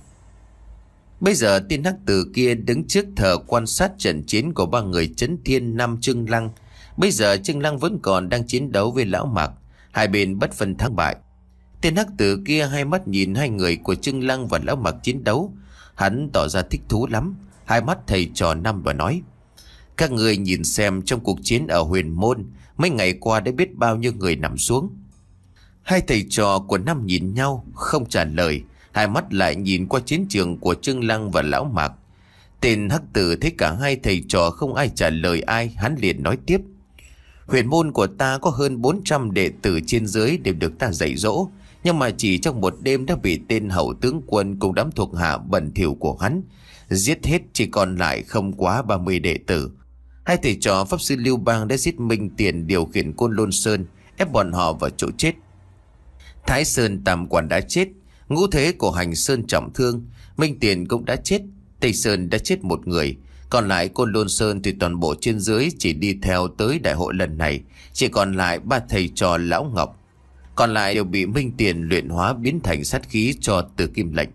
Bây giờ tên hắc tử kia đứng trước thờ quan sát trận chiến của ba người Chấn Thiên, Năm, Trương Lăng. Bây giờ Trương Lăng vẫn còn đang chiến đấu với lão Mạc, hai bên bất phân thắng bại. Tên hắc tử kia hai mắt nhìn hai người của Trương Lăng và lão Mạc chiến đấu, hắn tỏ ra thích thú lắm. Hai mắt thầy trò Năm và nói, các người nhìn xem trong cuộc chiến ở Huyền Môn mấy ngày qua đã biết bao nhiêu người nằm xuống. Hai thầy trò của Năm nhìn nhau không trả lời, hai mắt lại nhìn qua chiến trường của Trương Lăng và lão Mạc. Tên hắc tử thấy cả hai thầy trò không ai trả lời ai, hắn liền nói tiếp, Huyền Môn của ta có hơn bốn trăm đệ tử trên dưới đều được ta dạy dỗ, nhưng mà chỉ trong một đêm đã bị tên hậu tướng quân cùng đám thuộc hạ bẩn thỉu của hắn giết hết, chỉ còn lại không quá ba mươi đệ tử. Hai thầy trò pháp sư Lưu Bang đã giết Minh Tiền điều khiển Côn Lôn Sơn, ép bọn họ vào chỗ chết. Thái Sơn Tam Quản đã chết, Ngũ Thế của Hành Sơn trọng thương, Minh Tiền cũng đã chết, Tây Sơn đã chết một người, Còn lại Côn Lôn Sơn thì toàn bộ trên dưới chỉ đi theo tới đại hội lần này. Chỉ còn lại ba thầy trò Lão Ngọc. Còn lại đều bị Minh Tiền luyện hóa biến thành sát khí cho Tử Kim Lệnh.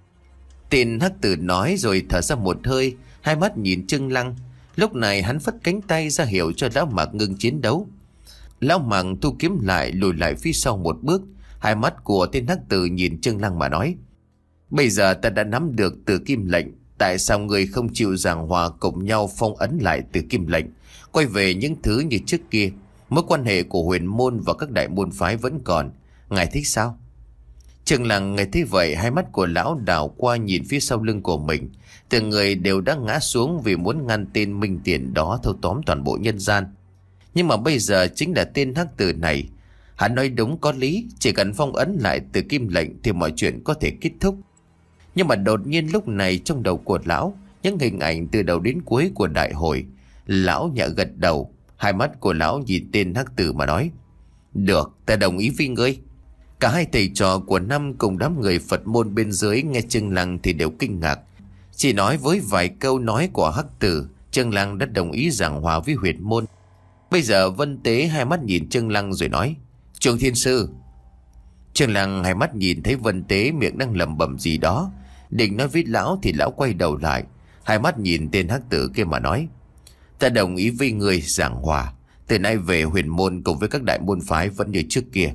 Tên hắc tử nói rồi thở ra một hơi, hai mắt nhìn Trương Lăng. Lúc này hắn phất cánh tay ra hiệu cho Lão Mạc ngưng chiến đấu. Lão Mạc thu kiếm lại lùi lại phía sau một bước. Hai mắt của tên hắc tử nhìn Trương Lăng mà nói: bây giờ ta đã nắm được Tử Kim Lệnh, tại sao người không chịu giảng hòa cùng nhau phong ấn lại Tử Kim Lệnh, quay về những thứ như trước kia? Mối quan hệ của huyền môn và các đại môn phái vẫn còn, ngài thích sao? Trương Lăng nghe thấy vậy, hai mắt của lão đảo qua nhìn phía sau lưng của mình. Từng người đều đã ngã xuống vì muốn ngăn tên Minh Tiền đó thâu tóm toàn bộ nhân gian. Nhưng mà bây giờ chính là tên hắc tử này. Hắn nói đúng có lý, chỉ cần phong ấn lại Tử Kim Lệnh thì mọi chuyện có thể kết thúc. Nhưng mà đột nhiên lúc này trong đầu của lão, những hình ảnh từ đầu đến cuối của đại hội. Lão nhẹ gật đầu, hai mắt của lão nhìn tên hắc tử mà nói: được, ta đồng ý với ngươi. Cả hai thầy trò của Năm cùng đám người Phật môn bên dưới nghe Trương Lăng thì đều kinh ngạc. Chỉ nói với vài câu nói của hắc tử, Trương Lăng đã đồng ý giảng hòa với huyền môn. Bây giờ Vân Tế hai mắt nhìn Trương Lăng rồi nói: Trường Thiên Sư. Trương Lăng hai mắt nhìn thấy Vân Tế miệng đang lẩm bẩm gì đó, định nói với lão thì lão quay đầu lại, hai mắt nhìn tên hắc tử kia mà nói: ta đồng ý với người giảng hòa, từ nay về huyền môn cùng với các đại môn phái vẫn như trước kia.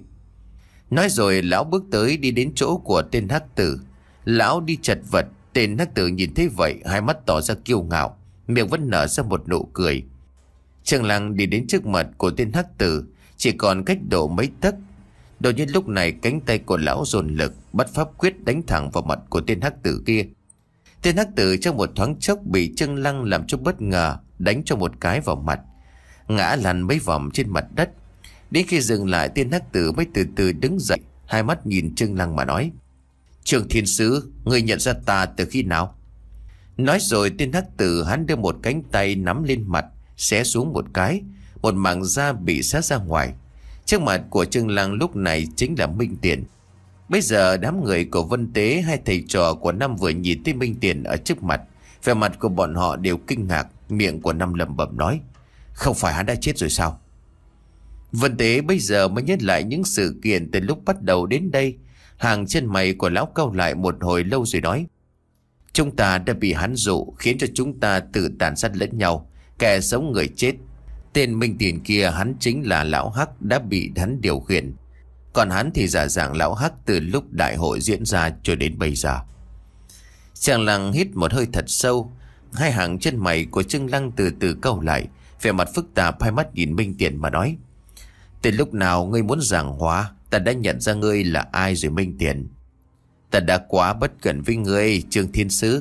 Nói rồi lão bước tới đi đến chỗ của tên hắc tử. Lão đi chật vật. Tên hắc tử nhìn thấy vậy, hai mắt tỏ ra kiêu ngạo, miệng vẫn nở ra một nụ cười. Trương Lăng đi đến trước mặt của tên hắc tử, chỉ còn cách độ mấy tấc. Đột nhiên lúc này cánh tay của lão dồn lực, bắt pháp quyết đánh thẳng vào mặt của tên hắc tử kia. Tên hắc tử trong một thoáng chốc bị Trương Lăng làm cho bất ngờ, đánh cho một cái vào mặt, ngã lăn mấy vòng trên mặt đất. Đến khi dừng lại, tên hắc tử mới từ từ đứng dậy, hai mắt nhìn Trương Lăng mà nói: Trường Thiên Sứ, người nhận ra ta từ khi nào? Nói rồi tên hắc tử hắn đưa một cánh tay nắm lên mặt, xé xuống một cái, một mảng da bị xé ra ngoài. Trước mặt của Trương Lăng lúc này chính là Minh Tiền. Bây giờ đám người của Vân Tế, hai thầy trò của Năm vừa nhìn thấy Minh Tiền ở trước mặt, vẻ mặt của bọn họ đều kinh ngạc. Miệng của Năm lẩm bẩm nói: không phải hắn đã chết rồi sao? Vân Tế bây giờ mới nhớ lại những sự kiện từ lúc bắt đầu đến đây. Hàng chân mày của lão cau lại một hồi lâu rồi nói: chúng ta đã bị hắn dụ, khiến cho chúng ta tự tàn sát lẫn nhau, kẻ sống người chết. Tên Minh Tiền kia hắn chính là lão hắc đã bị hắn điều khiển, còn hắn thì giả dạng lão hắc từ lúc đại hội diễn ra cho đến bây giờ. Trương Lăng hít một hơi thật sâu, hai hàng chân mày của Trương Lăng từ từ cau lại, vẻ mặt phức tạp, hai mắt nhìn Minh Tiền mà nói: từ lúc nào ngươi muốn giảng hóa, ta đã nhận ra ngươi là ai rồi Minh Tiền. Ta đã quá bất cẩn với ngươi, Trương Thiên Sứ.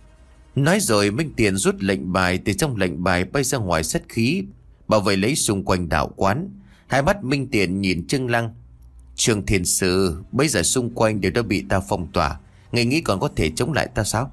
Nói rồi Minh Tiền rút lệnh bài, từ trong lệnh bài bay ra ngoài sát khí bảo vệ lấy xung quanh đạo quán. Hai mắt Minh Tiền nhìn Trương Lăng: Trương Thiên Sứ, bây giờ xung quanh đều đã bị ta phong tỏa, ngươi nghĩ còn có thể chống lại ta sao?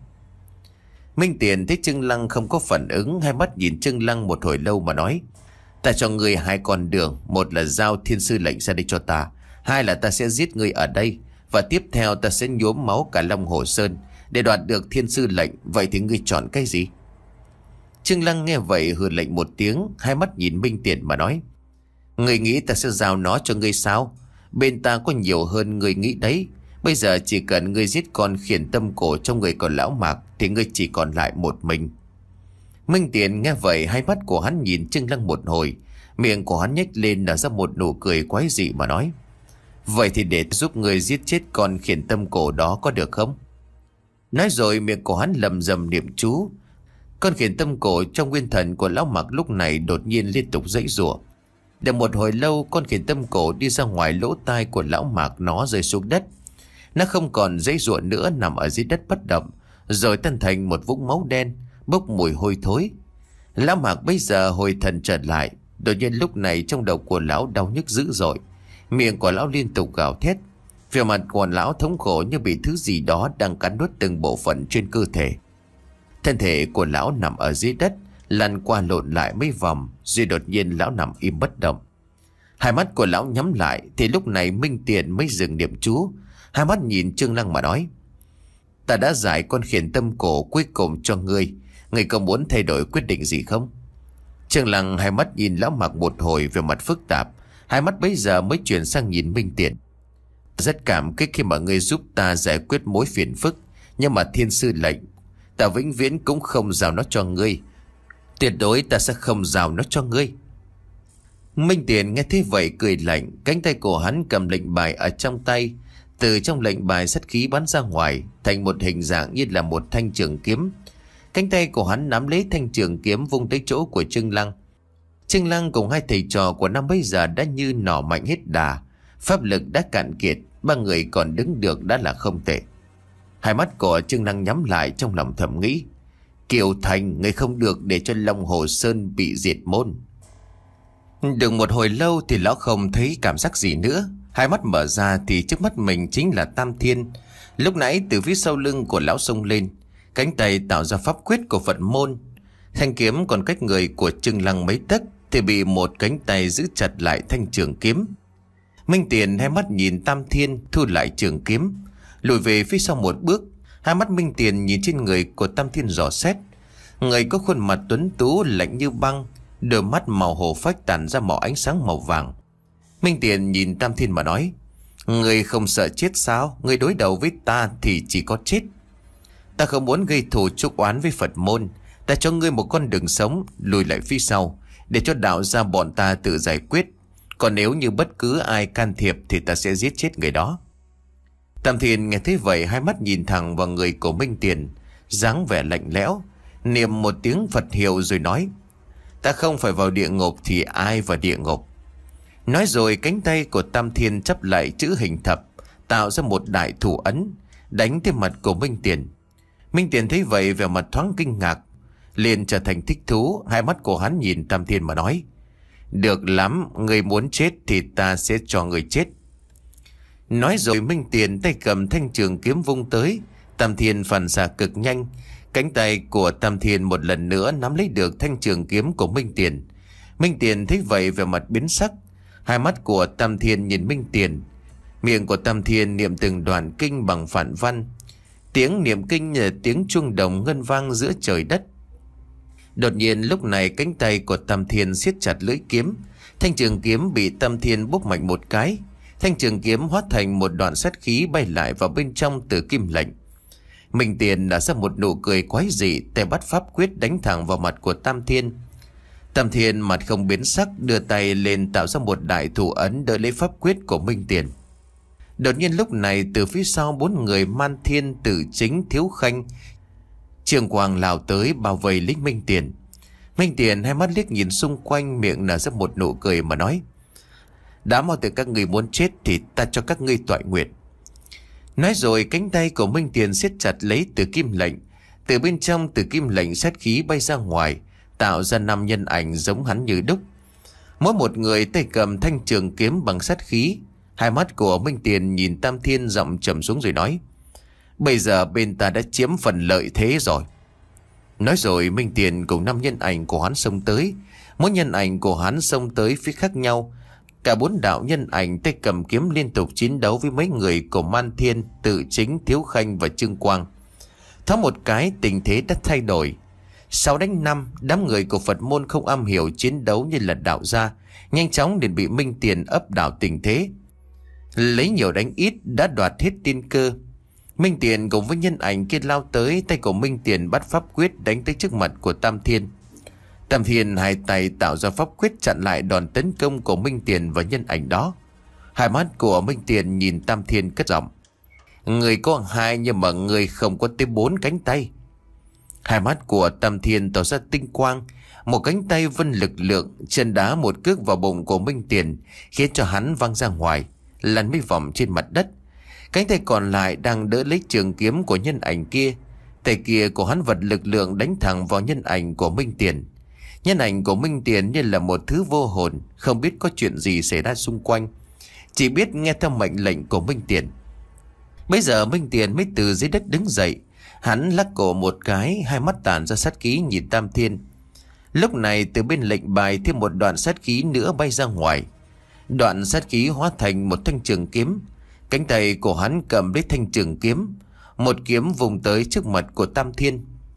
Minh Tiền thấy Trương Lăng không có phản ứng, hai mắt nhìn Trương Lăng một hồi lâu mà nói: ta cho ngươi hai con đường, một là giao Thiên Sư lệnh ra đây cho ta, hai là ta sẽ giết ngươi ở đây, và tiếp theo ta sẽ nhuốm máu cả Long Hồ Sơn để đoạt được Thiên Sư lệnh. Vậy thì ngươi chọn cái gì? Trương Lăng nghe vậy hừ lệnh một tiếng, hai mắt nhìn Minh Tiền mà nói: ngươi nghĩ ta sẽ giao nó cho ngươi sao? Bên ta có nhiều hơn ngươi nghĩ đấy. Bây giờ chỉ cần ngươi giết con khiển tâm cổ trong người của lão Mạc thì ngươi chỉ còn lại một mình. Minh Tiền nghe vậy, hai mắt của hắn nhìn Trương Lăng một hồi, miệng của hắn nhếch lên nở ra một nụ cười quái dị mà nói: vậy thì để giúp người giết chết con khiển tâm cổ đó có được không? Nói rồi miệng của hắn lầm rầm niệm chú. Con khiển tâm cổ trong nguyên thần của lão Mạc lúc này đột nhiên liên tục giãy giụa. Được một hồi lâu, con khiển tâm cổ đi ra ngoài lỗ tai của lão Mạc, nó rơi xuống đất. Nó không còn giãy giụa nữa, nằm ở dưới đất bất động, rồi tan thành một vũng máu đen bốc mùi hôi thối. Lão Mạc bây giờ hồi thần trở lại. Đột nhiên lúc này trong đầu của lão đau nhức dữ dội, miệng của lão liên tục gào thét, vẻ mặt của lão thống khổ như bị thứ gì đó đang cắn nuốt từng bộ phận trên cơ thể. Thân thể của lão nằm ở dưới đất, lăn qua lộn lại mấy vòng, rồi đột nhiên lão nằm im bất động. Hai mắt của lão nhắm lại, thì lúc này Minh Tiền mới dừng niệm chú, hai mắt nhìn Trương Lăng mà nói: ta đã giải con khiển tâm cổ cuối cùng cho ngươi. Người có muốn thay đổi quyết định gì không? Trương Lăng hai mắt nhìn Lão Mặc một hồi về mặt phức tạp. Hai mắt bấy giờ mới chuyển sang nhìn Minh Tiền. Rất cảm kích khi mà ngươi giúp ta giải quyết mối phiền phức, nhưng mà thiên sư lệnh, ta vĩnh viễn cũng không giao nó cho ngươi. Tuyệt đối ta sẽ không giao nó cho ngươi. Minh Tiền nghe thế vậy cười lạnh. Cánh tay của hắn cầm lệnh bài ở trong tay. Từ trong lệnh bài sát khí bắn ra ngoài, thành một hình dạng như là một thanh trường kiếm. Cánh tay của hắn nắm lấy thanh trường kiếm vung tới chỗ của Trương Lăng. Trương Lăng cùng hai thầy trò của năm bấy giờ đã như nỏ mạnh hết đà. Pháp lực đã cạn kiệt, ba người còn đứng được đã là không tệ. Hai mắt của Trương Lăng nhắm lại, trong lòng thầm nghĩ: Kiều Thành, người không được để cho Long Hồ Sơn bị diệt môn. Được một hồi lâu thì lão không thấy cảm giác gì nữa. Hai mắt mở ra thì trước mắt mình chính là Tam Thiên. Lúc nãy từ phía sau lưng của lão xông lên, cánh tay tạo ra pháp quyết của Phật môn. Thanh kiếm còn cách người của Trương Lăng mấy tấc thì bị một cánh tay giữ chặt lại thanh trường kiếm. Minh Tiền hai mắt nhìn Tam Thiên, thu lại trường kiếm, lùi về phía sau một bước. Hai mắt Minh Tiền nhìn trên người của Tam Thiên dò xét. Người có khuôn mặt tuấn tú lạnh như băng, đôi mắt màu hồ phách tản ra màu ánh sáng màu vàng. Minh Tiền nhìn Tam Thiên mà nói: Người không sợ chết sao? Người đối đầu với ta thì chỉ có chết. Ta không muốn gây thù chuốc oán với Phật môn. Ta cho ngươi một con đường sống, lùi lại phía sau, để cho đạo gia bọn ta tự giải quyết. Còn nếu như bất cứ ai can thiệp thì ta sẽ giết chết người đó. Tam Thiên nghe thế vậy, hai mắt nhìn thẳng vào người của Minh Tiền, dáng vẻ lạnh lẽo, niệm một tiếng Phật hiệu rồi nói: Ta không phải vào địa ngục thì ai vào địa ngục. Nói rồi cánh tay của Tam Thiên chắp lại chữ hình thập, tạo ra một đại thủ ấn, đánh trên mặt của Minh Tiền. Minh Tiền thấy vậy vẻ mặt thoáng kinh ngạc, liền trở thành thích thú. Hai mắt của hắn nhìn Tam Thiên mà nói: Được lắm, người muốn chết thì ta sẽ cho người chết. Nói rồi Minh Tiền tay cầm thanh trường kiếm vung tới. Tam Thiên phản xạ cực nhanh, cánh tay của Tam Thiên một lần nữa nắm lấy được thanh trường kiếm của Minh Tiền. Minh Tiền thấy vậy về mặt biến sắc. Hai mắt của Tam Thiên nhìn Minh Tiền. Miệng của Tam Thiên niệm từng đoạn kinh bằng phản văn. Tiếng niệm kinh như tiếng chuông đồng ngân vang giữa trời đất. Đột nhiên lúc này cánh tay của Tam Thiên siết chặt lưỡi kiếm. Thanh trường kiếm bị Tam Thiên bóp mạnh một cái. Thanh trường kiếm hóa thành một đoạn sát khí bay lại vào bên trong tử kim lệnh. Minh Tiền đã ra một nụ cười quái dị, tay bắt pháp quyết đánh thẳng vào mặt của Tam Thiên. Tam Thiên mặt không biến sắc, đưa tay lên tạo ra một đại thủ ấn đỡ lấy pháp quyết của Minh Tiền. Đột nhiên lúc này từ phía sau bốn người Man Thiên, Tử Chính, Thiếu Khanh, Trường Quang lao tới bao vây lấy Minh Tiền. Minh Tiền hai mắt liếc nhìn xung quanh, miệng nở ra một nụ cười mà nói: Đã mau từ các người muốn chết thì ta cho các ngươi toại nguyện. Nói rồi cánh tay của Minh Tiền siết chặt lấy tử kim lệnh. Từ bên trong tử kim lệnh sát khí bay ra ngoài, tạo ra năm nhân ảnh giống hắn như đúc. Mỗi một người tay cầm thanh trường kiếm bằng sát khí. Hai mắt của Minh Tiền nhìn Tam Thiên, giọng trầm xuống rồi nói: Bây giờ bên ta đã chiếm phần lợi thế rồi. Nói rồi Minh Tiền cùng năm nhân ảnh của hắn xông tới. Mỗi nhân ảnh của hắn xông tới phía khác nhau. Cả bốn đạo nhân ảnh tay cầm kiếm liên tục chiến đấu với mấy người của Man Thiên, Tự Chính, Thiếu Khanh và Trương Quang. Thoáng một cái tình thế đã thay đổi. Sau đánh năm, đám người của Phật môn không am hiểu chiến đấu như là đạo gia, nhanh chóng liền bị Minh Tiền ấp đảo tình thế. Lấy nhiều đánh ít đã đoạt hết tiên cơ. Minh Tiền cùng với nhân ảnh kia lao tới, tay của Minh Tiền bắt pháp quyết đánh tới trước mặt của Tam Thiên. Tam Thiên hai tay tạo ra pháp quyết chặn lại đòn tấn công của Minh Tiền và nhân ảnh đó. Hai mắt của Minh Tiền nhìn Tam Thiên cất giọng: Người có hai nhưng mà người không có tới bốn cánh tay. Hai mắt của Tam Thiên tỏ ra tinh quang. Một cánh tay vân lực lượng, chân đá một cước vào bụng của Minh Tiền, khiến cho hắn văng ra ngoài, lăn mấy vòng trên mặt đất. Cánh tay còn lại đang đỡ lấy trường kiếm của nhân ảnh kia. Tay kia của hắn vật lực lượng đánh thẳng vào nhân ảnh của Minh Tiền. Nhân ảnh của Minh Tiền như là một thứ vô hồn, không biết có chuyện gì xảy ra xung quanh, chỉ biết nghe theo mệnh lệnh của Minh Tiền. Bây giờ Minh Tiền mới từ dưới đất đứng dậy. Hắn lắc cổ một cái, hai mắt tản ra sát khí nhìn Tam Thiên. Lúc này từ bên lệnh bài thêm một đoạn sát khí nữa bay ra ngoài. Đoạn sát khí hóa thành một thanh trường kiếm. Cánh tay của hắn cầm lấy thanh trường kiếm, một kiếm vùng tới trước mặt của Tam Thiên.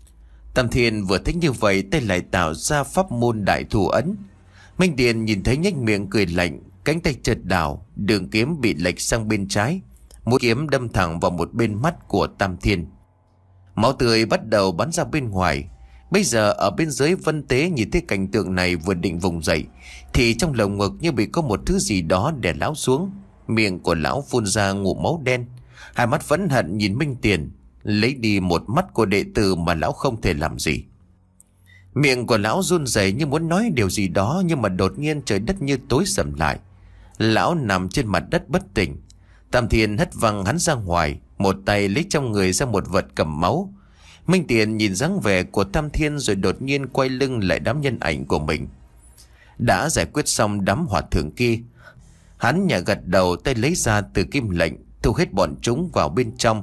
Tam Thiên vừa thấy như vậy, tay lại tạo ra pháp môn đại thủ ấn. Minh Tiền nhìn thấy nhếch miệng cười lạnh, cánh tay chợt đảo, đường kiếm bị lệch sang bên trái, mũi kiếm đâm thẳng vào một bên mắt của Tam Thiên. Máu tươi bắt đầu bắn ra bên ngoài. Bây giờ ở bên dưới Vân Tế nhìn thấy cảnh tượng này, vừa định vùng dậy thì trong lồng ngực như bị có một thứ gì đó đè lão xuống. Miệng của lão phun ra ngụm máu đen, hai mắt phẫn hận nhìn Minh Tiền, lấy đi một mắt của đệ tử mà lão không thể làm gì. Miệng của lão run rẩy như muốn nói điều gì đó, nhưng mà đột nhiên trời đất như tối sầm lại. Lão nằm trên mặt đất bất tỉnh. Tam Thiên hất văng hắn ra ngoài, một tay lấy trong người ra một vật cầm máu. Minh Tiền nhìn dáng vẻ của Tam Thiên rồi đột nhiên quay lưng lại đám nhân ảnh của mình. Đã giải quyết xong đám hòa thượng kia, hắn nhả gật đầu, tay lấy ra từ kim lệnh, thu hết bọn chúng vào bên trong.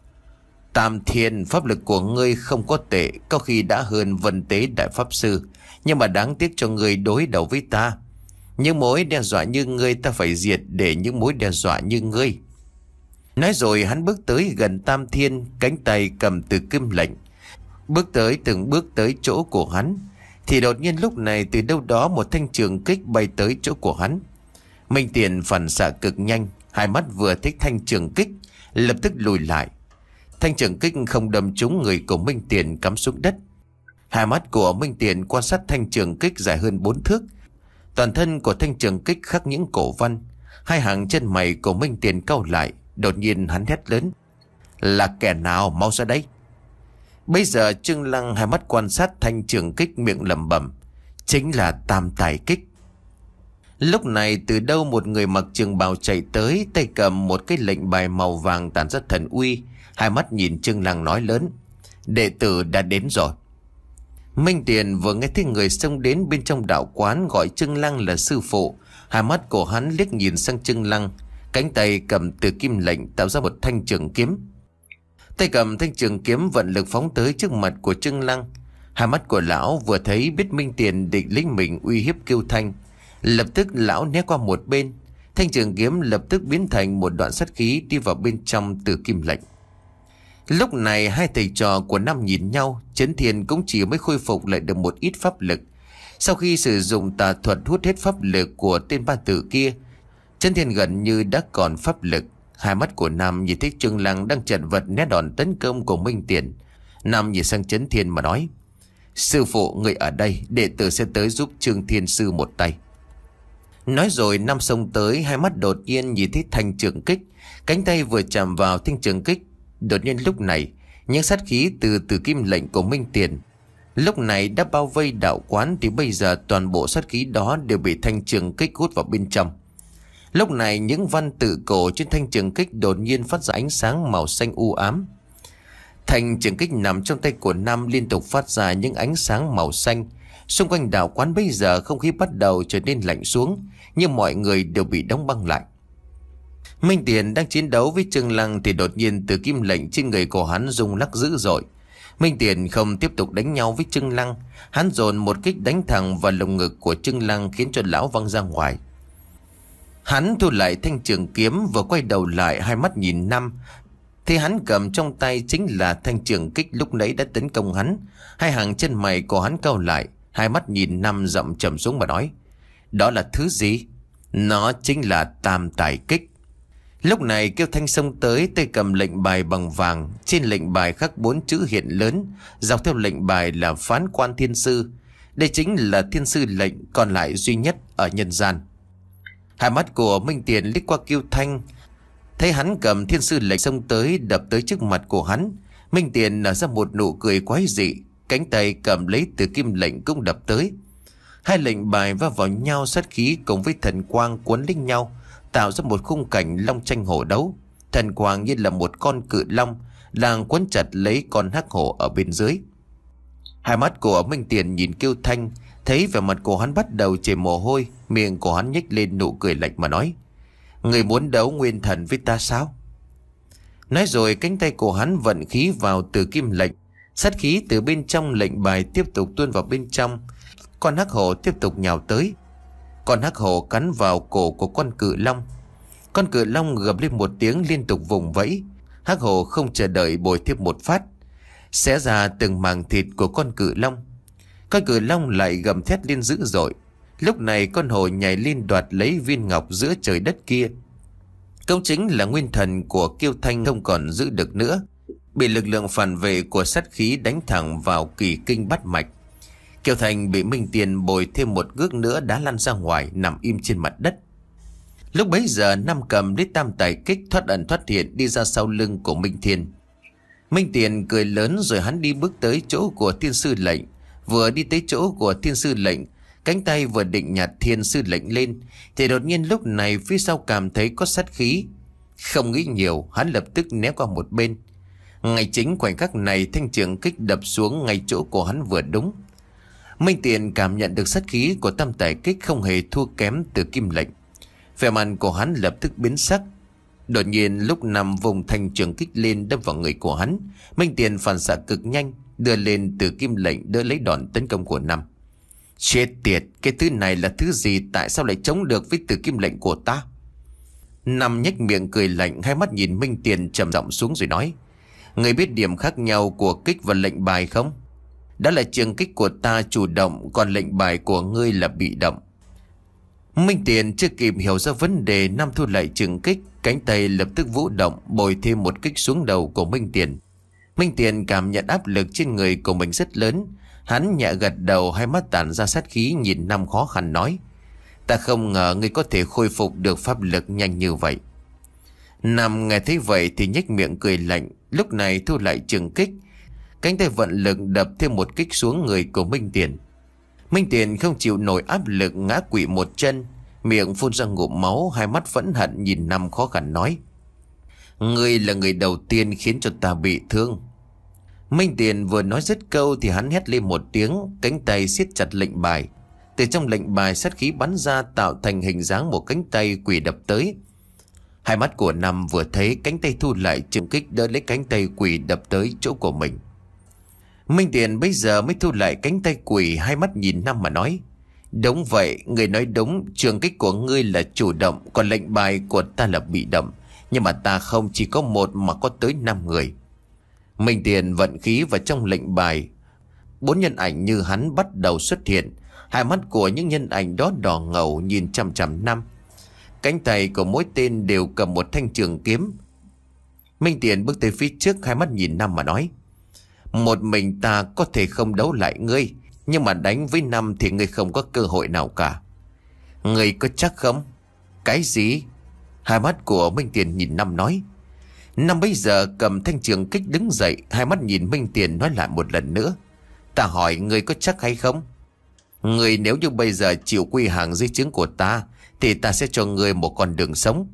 Tam Thiên, pháp lực của ngươi không có tệ, có khi đã hơn Vân Tế đại pháp sư, nhưng mà đáng tiếc cho ngươi đối đầu với ta. Những mối đe dọa như ngươi ta phải diệt để những mối đe dọa như ngươi. Nói rồi hắn bước tới gần Tam Thiên, cánh tay cầm từ kim lệnh, bước tới từng bước tới chỗ của hắn. Thì đột nhiên lúc này từ đâu đó một thanh trường kích bay tới chỗ của hắn. Minh Tiền phản xạ cực nhanh, hai mắt vừa thấy thanh trường kích lập tức lùi lại. Thanh trường kích không đâm trúng người của Minh Tiền, cắm xuống đất. Hai mắt của Minh Tiền quan sát thanh trường kích dài hơn bốn thước. Toàn thân của thanh trường kích khắc những cổ văn. Hai hàng chân mày của Minh Tiền cau lại. Đột nhiên hắn hét lớn: là kẻ nào, mau ra đây. Bây giờ Trương Lăng hai mắt quan sát thanh trường kích, miệng lẩm bẩm: chính là tam tài kích. Lúc này từ đâu một người mặc trường bào chạy tới, tay cầm một cái lệnh bài màu vàng tản ra thần uy. Hai mắt nhìn Trương Lăng nói lớn: đệ tử đã đến rồi. Minh Tiền vừa nghe thấy người xông đến bên trong đạo quán gọi Trương Lăng là sư phụ. Hai mắt của hắn liếc nhìn sang Trương Lăng, cánh tay cầm từ kim lệnh tạo ra một thanh trường kiếm. Tay cầm thanh trường kiếm vận lực phóng tới trước mặt của Trương Lăng. Hai mắt của lão vừa thấy biết Minh Tiền định lấy mình uy hiếp Kiêu Thanh, lập tức lão né qua một bên. Thanh trường kiếm lập tức biến thành một đoạn sắt khí đi vào bên trong từ kim lệnh. Lúc này hai thầy trò của Nam nhìn nhau, Chấn Thiên cũng chỉ mới khôi phục lại được một ít pháp lực. Sau khi sử dụng tà thuật hút hết pháp lực của tên ba tử kia, Chấn Thiên gần như đã còn pháp lực. Hai mắt của Nam nhìn thấy Trương Lăng đang chật vật né đòn tấn công của Minh Tiền. Nam nhìn sang Chấn Thiên mà nói: sư phụ người ở đây, đệ tử sẽ tới giúp Trương Thiên sư một tay. Nói rồi Nam xông tới, hai mắt đột nhiên nhìn thấy thanh trường kích. Cánh tay vừa chạm vào thanh trường kích, đột nhiên lúc này những sát khí từ từ kim lệnh của Minh Tiền lúc này đã bao vây đạo quán, thì bây giờ toàn bộ sát khí đó đều bị thanh trường kích hút vào bên trong. Lúc này những văn tự cổ trên thanh trường kích đột nhiên phát ra ánh sáng màu xanh u ám. Thanh trường kích nằm trong tay của Nam liên tục phát ra những ánh sáng màu xanh. Xung quanh đạo quán bây giờ không khí bắt đầu trở nên lạnh xuống, nhưng mọi người đều bị đóng băng lại. Minh Tiền đang chiến đấu với Trương Lăng thì đột nhiên từ kim lệnh trên người của hắn rung lắc dữ dội. Minh Tiền không tiếp tục đánh nhau với Trương Lăng, hắn dồn một kích đánh thẳng vào lồng ngực của Trương Lăng khiến cho lão văng ra ngoài. Hắn thu lại thanh trường kiếm, vừa quay đầu lại hai mắt nhìn Nam thì hắn cầm trong tay chính là thanh trường kích lúc nãy đã tấn công hắn. Hai hàng chân mày của hắn cau lại, hai mắt nhìn Nam giọng trầm xuống mà nói: đó là thứ gì? Nó chính là tam tài kích. Lúc này Kiêu Thanh xông tới, tay cầm lệnh bài bằng vàng. Trên lệnh bài khắc bốn chữ hiện lớn, dọc theo lệnh bài là Phán Quan Thiên Sư. Đây chính là thiên sư lệnh còn lại duy nhất ở nhân gian. Hai mắt của Minh Tiền liếc qua Kiêu Thanh, thấy hắn cầm thiên sư lệnh xông tới, đập tới trước mặt của hắn. Minh Tiền nở ra một nụ cười quái dị, cánh tay cầm lấy từ kim lệnh cũng đập tới. Hai lệnh bài va vào nhau, sát khí cùng với thần quang cuốn lấy nhau, tạo ra một khung cảnh long tranh hổ đấu. Thần quang như là một con cự long đang quấn chặt lấy con hắc hổ ở bên dưới. Hai mắt của Minh Tiền nhìn Kiêu Thanh, thấy vẻ mặt của hắn bắt đầu chảy mồ hôi, miệng của hắn nhếch lên nụ cười lạnh mà nói: người muốn đấu nguyên thần với ta sao? Nói rồi cánh tay của hắn vận khí vào từ kim lệnh, sát khí từ bên trong lệnh bài tiếp tục tuôn vào bên trong. Con hắc hổ tiếp tục nhào tới. Con hắc hổ cắn vào cổ của con cự long. Con cự long gầm lên một tiếng liên tục vùng vẫy. Hắc hổ không chờ đợi bồi tiếp một phát. xé ra từng mảng thịt của con cự long. Con cự long lại gầm thét lên dữ dội. Lúc này con hổ nhảy lên đoạt lấy viên ngọc giữa trời đất kia. Cũng chính là nguyên thần của Kiêu Thanh không còn giữ được nữa, bị lực lượng phản vệ của sát khí đánh thẳng vào kỳ kinh bát mạch. Kiêu Thanh bị Minh Tiền bồi thêm một cước nữa đá lăn ra ngoài, nằm im trên mặt đất. Lúc bấy giờ Nam cầm lấy tam tài kích thoát ẩn thoát hiện đi ra sau lưng của Minh Thiên. Minh Tiền cười lớn rồi hắn đi bước tới chỗ của Thiên Sư Lệnh. Vừa đi tới chỗ của Thiên Sư Lệnh, cánh tay vừa định nhặt Thiên Sư Lệnh lên, thì đột nhiên lúc này phía sau cảm thấy có sát khí. Không nghĩ nhiều, hắn lập tức né qua một bên. Ngay chính khoảnh khắc này, thanh trường kích đập xuống ngay chỗ của hắn vừa đúng. Minh Tiền cảm nhận được sát khí của tam tài kích không hề thua kém từ Kim Lệnh. Vẻ mặt của hắn lập tức biến sắc. Đột nhiên lúc nằm vùng thanh trường kích lên đâm vào người của hắn, Minh Tiền phản xạ cực nhanh, đưa lên từ Kim Lệnh đỡ lấy đòn tấn công của Nam. Chết tiệt, cái thứ này là thứ gì, tại sao lại chống được với từ Kim Lệnh của ta? Nam nhếch miệng cười lạnh, hai mắt nhìn Minh Tiền trầm giọng xuống rồi nói: Người biết điểm khác nhau của kích và lệnh bài không? Đó là trường kích của ta chủ động, còn lệnh bài của ngươi là bị động. Minh Tiền chưa kịp hiểu ra vấn đề, Nam thu lại trường kích, cánh tay lập tức vũ động bồi thêm một kích xuống đầu của Minh Tiền. Minh Tiền cảm nhận áp lực trên người của mình rất lớn. Hắn nhẹ gật đầu, hai mắt tản ra sát khí nhìn Nam khó khăn nói: Ta không ngờ ngươi có thể khôi phục được pháp lực nhanh như vậy. Nam nghe thấy vậy thì nhếch miệng cười lạnh, lúc này thu lại trường kích, cánh tay vận lực đập thêm một kích xuống người của Minh Tiền. Minh Tiền không chịu nổi áp lực ngã quỵ một chân, miệng phun ra ngụm máu, hai mắt phẫn hận nhìn Nam khó khăn nói: Ngươi là người đầu tiên khiến cho ta bị thương. Minh Tiền vừa nói dứt câu thì hắn hét lên một tiếng, cánh tay siết chặt lệnh bài. Từ trong lệnh bài sát khí bắn ra tạo thành hình dáng một cánh tay quỷ đập tới. Hai mắt của Nam vừa thấy cánh tay thu lại trường kích đỡ lấy cánh tay quỷ đập tới chỗ của mình. Minh Tiền bây giờ mới thu lại cánh tay quỷ, hai mắt nhìn Nam mà nói: Đúng vậy, người nói đúng, trường kích của ngươi là chủ động, còn lệnh bài của ta là bị động. Nhưng mà ta không chỉ có một mà có tới năm người. Minh Tiền vận khí vào trong lệnh bài, bốn nhân ảnh như hắn bắt đầu xuất hiện. Hai mắt của những nhân ảnh đó đỏ ngầu nhìn chằm chằm Nam. Cánh tay của mỗi tên đều cầm một thanh trường kiếm. Minh Tiền bước tới phía trước, hai mắt nhìn Nam mà nói: Một mình ta có thể không đấu lại ngươi, nhưng mà đánh với Nam thì ngươi không có cơ hội nào cả. Ngươi có chắc không? Cái gì? Hai mắt của Minh Tiền nhìn Nam nói. Nam bây giờ cầm thanh trường kích đứng dậy, hai mắt nhìn Minh Tiền nói lại một lần nữa: Ta hỏi ngươi có chắc hay không? Ngươi nếu như bây giờ chịu quy hàng dưới trướng của ta thì ta sẽ cho ngươi một con đường sống.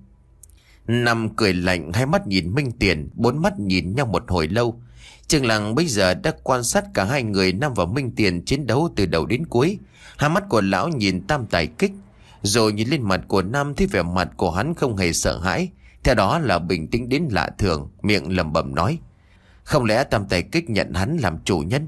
Nam cười lạnh, hai mắt nhìn Minh Tiền, bốn mắt nhìn nhau một hồi lâu. Trường Lăng bây giờ đã quan sát cả hai người Nam và Minh Tiền chiến đấu từ đầu đến cuối. Hai mắt của lão nhìn tam tài kích, rồi nhìn lên mặt của Nam thấy vẻ mặt của hắn không hề sợ hãi, theo đó là bình tĩnh đến lạ thường, miệng lẩm bẩm nói: Không lẽ tam tài kích nhận hắn làm chủ nhân?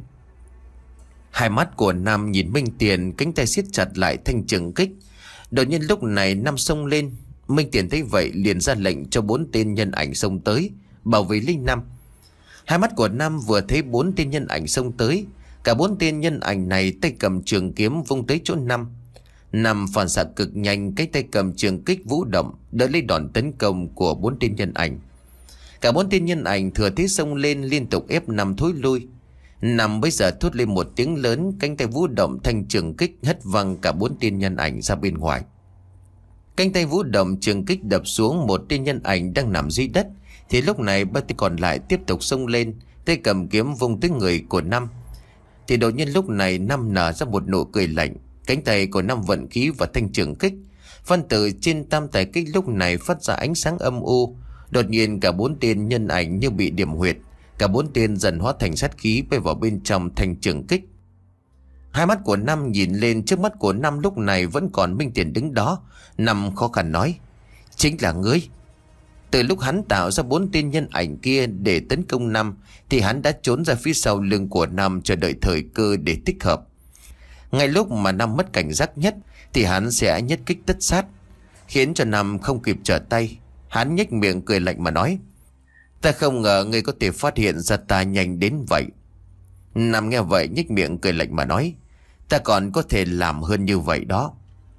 Hai mắt của Nam nhìn Minh Tiền, cánh tay siết chặt lại thanh trường kích. Đột nhiên lúc này Nam xông lên. Minh Tiền thấy vậy liền ra lệnh cho bốn tên nhân ảnh xông tới bảo vệ Linh Nam. Hai mắt của Nam vừa thấy bốn tên nhân ảnh xông tới, cả bốn tên nhân ảnh này tay cầm trường kiếm vung tới chỗ Nam. Nam phản xạ cực nhanh, cái tay cầm trường kích vũ động đỡ lấy đòn tấn công của bốn tên nhân ảnh. Cả bốn tên nhân ảnh thừa thế xông lên liên tục ép Nam thối lui. Nam bây giờ thốt lên một tiếng lớn, cánh tay vũ động thanh trường kích hất văng cả bốn tên nhân ảnh ra bên ngoài. Cánh tay vũ động trường kích đập xuống một tên nhân ảnh đang nằm dưới đất, thì lúc này ba tên còn lại tiếp tục xông lên, tay cầm kiếm vung tới người của Nam. Thì đột nhiên lúc này Nam nở ra một nụ cười lạnh, cánh tay của Nam vận khí vào thanh trường kích. Phân tử trên tam tài kích lúc này phát ra ánh sáng âm u. Đột nhiên cả bốn tên nhân ảnh như bị điểm huyệt, cả bốn tên dần hóa thành sát khí bay vào bên trong thanh trường kích. Hai mắt của Nam nhìn lên, trước mắt của Nam lúc này vẫn còn Minh Tiền đứng đó. Nam khó khăn nói: Chính là ngươi. Từ lúc hắn tạo ra bốn tên nhân ảnh kia để tấn công Nam thì hắn đã trốn ra phía sau lưng của Nam chờ đợi thời cơ để tích hợp. Ngay lúc mà Nam mất cảnh giác nhất thì hắn sẽ nhất kích tất sát, khiến cho Nam không kịp trở tay. Hắn nhếch miệng cười lạnh mà nói: Ta không ngờ ngươi có thể phát hiện ra ta nhanh đến vậy. Nam nghe vậy nhếch miệng cười lạnh mà nói: Ta còn có thể làm hơn như vậy đó.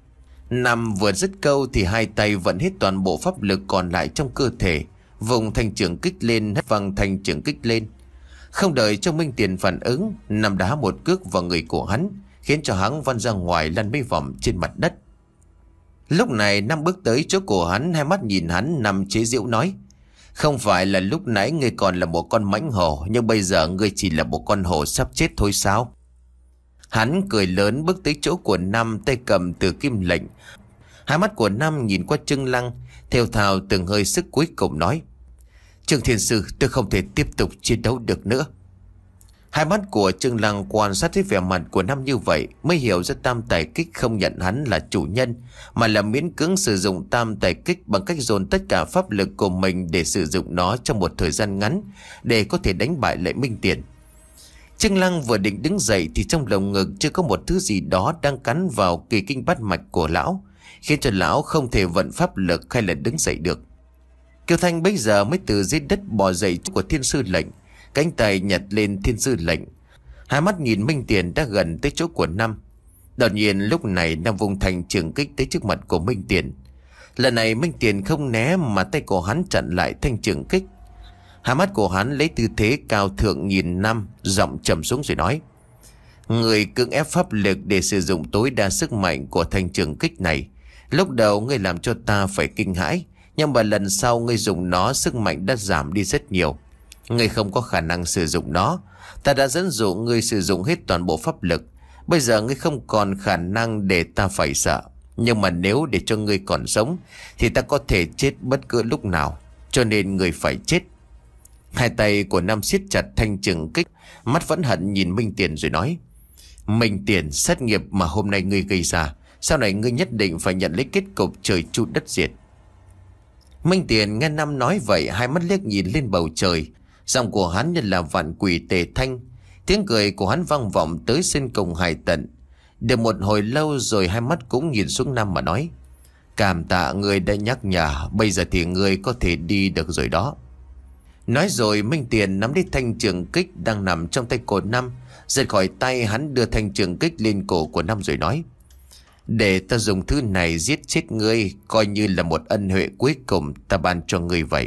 Nam vừa dứt câu thì hai tay vận hết toàn bộ pháp lực còn lại trong cơ thể, vùng thanh trường kích lên, hất văng thanh trường kích lên. Không đợi cho Minh Tiền phản ứng, Nam đá một cước vào người của hắn, khiến cho hắn văng ra ngoài lăn mấy vòng trên mặt đất. Lúc này Nam bước tới chỗ của hắn, hai mắt nhìn hắn, Nam chế giễu nói: Không phải là lúc nãy ngươi còn là một con mãnh hổ, nhưng bây giờ ngươi chỉ là một con hổ sắp chết thôi sao? Hắn cười lớn bước tới chỗ của Nam, tay cầm từ kim lệnh. Hai mắt của Nam nhìn qua Trương Lăng, theo thào từng hơi sức cuối cùng nói: Trương Thiên Sư, tôi không thể tiếp tục chiến đấu được nữa. Hai mắt của Trương Lăng quan sát thấy vẻ mặt của Nam như vậy, mới hiểu ra tam tài kích không nhận hắn là chủ nhân, mà là miễn cưỡng sử dụng tam tài kích bằng cách dồn tất cả pháp lực của mình để sử dụng nó trong một thời gian ngắn, để có thể đánh bại lại Minh Tiền. Trương Lăng vừa định đứng dậy thì trong lồng ngực chưa có một thứ gì đó đang cắn vào kỳ kinh bát mạch của lão, khiến cho lão không thể vận pháp lực hay là đứng dậy được. Kiều Thanh bây giờ mới từ dưới đất bò dậy của Thiên Sư Lệnh, cánh tay nhặt lên Thiên Sư Lệnh, hai mắt nhìn Minh Tiền đã gần tới chỗ của Nam. Đột nhiên lúc này Nam vùng thành trường kích tới trước mặt của Minh Tiền. Lần này Minh Tiền không né mà tay của hắn chặn lại thanh trường kích. Hai mắt của hắn lấy tư thế cao thượng nhìn Nam, giọng trầm xuống rồi nói: Người cưỡng ép pháp lực để sử dụng tối đa sức mạnh của thanh trường kích này. Lúc đầu ngươi làm cho ta phải kinh hãi, nhưng mà lần sau ngươi dùng nó, sức mạnh đã giảm đi rất nhiều. Ngươi không có khả năng sử dụng nó. Ta đã dẫn dụ ngươi sử dụng hết toàn bộ pháp lực. Bây giờ ngươi không còn khả năng để ta phải sợ. Nhưng mà nếu để cho ngươi còn sống thì ta có thể chết bất cứ lúc nào. Cho nên ngươi phải chết. Hai tay của Nam siết chặt thanh trường kích, mắt vẫn hận nhìn Minh Tiền rồi nói: Minh Tiền, sát nghiệp mà hôm nay ngươi gây ra, sau này ngươi nhất định phải nhận lấy kết cục trời chu đất diệt. Minh Tiền nghe Nam nói vậy, hai mắt liếc nhìn lên bầu trời. Giọng của hắn như là vạn quỷ tề thanh, tiếng cười của hắn vang vọng tới sinh cùng hải tận. Được một hồi lâu rồi hai mắt cũng nhìn xuống Nam mà nói: Cảm tạ người đã nhắc nhở, bây giờ thì người có thể đi được rồi đó. Nói rồi Minh Tiền nắm lấy thanh trường kích đang nằm trong tay của Nam, giật khỏi tay hắn, đưa thanh trường kích lên cổ của Nam rồi nói: Để ta dùng thứ này giết chết ngươi, coi như là một ân huệ cuối cùng ta ban cho ngươi vậy.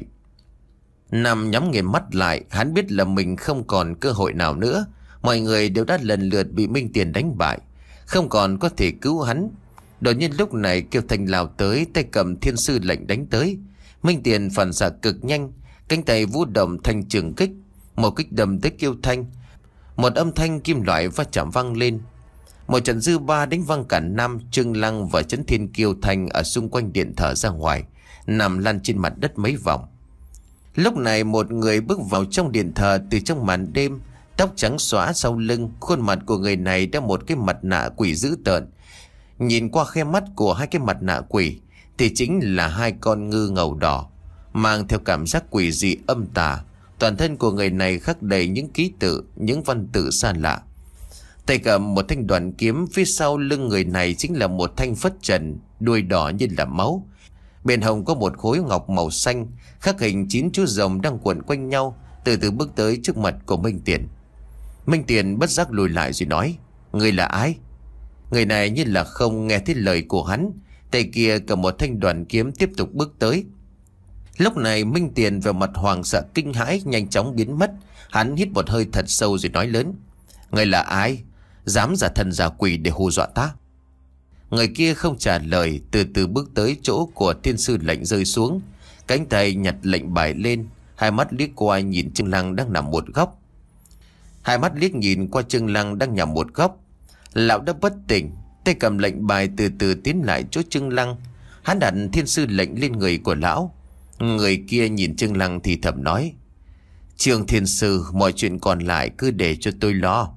Nam nhắm nghiền mắt lại, hắn biết là mình không còn cơ hội nào nữa. Mọi người đều đã lần lượt bị Minh Tiền đánh bại, không còn có thể cứu hắn. Đột nhiên lúc này Kiều Thanh lao tới, tay cầm Thiên Sư Lệnh đánh tới. Minh Tiền phản xạ cực nhanh, cánh tay vũ động thanh trường kích, một kích đâm tới Kiều Thanh. Một âm thanh kim loại va chạm vang lên. Một trận dư ba đánh văng cả Nam, Trương Lăng và Chấn Thiên Kiều Thanh ở xung quanh điện thờ ra ngoài, nằm lăn trên mặt đất mấy vòng. Lúc này một người bước vào trong điện thờ từ trong màn đêm, tóc trắng xõa sau lưng, khuôn mặt của người này đeo một cái mặt nạ quỷ dữ tợn. Nhìn qua khe mắt của hai cái mặt nạ quỷ thì chính là hai con ngư ngầu đỏ, mang theo cảm giác quỷ dị âm tà. Toàn thân của người này khắc đầy những ký tự, những văn tự xa lạ. Tay cầm một thanh đoàn kiếm, phía sau lưng người này chính là một thanh phất trần, đuôi đỏ như là máu. Bên hông có một khối ngọc màu xanh, khắc hình chín chú rồng đang quẩn quanh nhau, từ từ bước tới trước mặt của Minh Tiền. Minh Tiền bất giác lùi lại rồi nói: Người là ai? Người này như là không nghe thấy lời của hắn, tay kia cầm một thanh đoàn kiếm tiếp tục bước tới. Lúc này Minh Tiền về mặt hoàng sợ kinh hãi nhanh chóng biến mất. Hắn hít một hơi thật sâu rồi nói lớn: Người là ai? Dám giả thần giả quỷ để hù dọa ta? Người kia không trả lời, từ từ bước tới chỗ của Thiên Sư Lệnh rơi xuống, cánh tay nhặt lệnh bài lên, hai mắt liếc qua nhìn Trương Lăng đang nằm một góc. Hai mắt liếc nhìn qua Trương Lăng đang nằm một góc. Lão đã bất tỉnh, tay cầm lệnh bài từ từ tiến lại chỗ Trương Lăng. Hắn đặt Thiên Sư Lệnh lên người của lão. Người kia nhìn Trương Lăng thì thầm nói: Trương Thiên Sư, mọi chuyện còn lại cứ để cho tôi lo.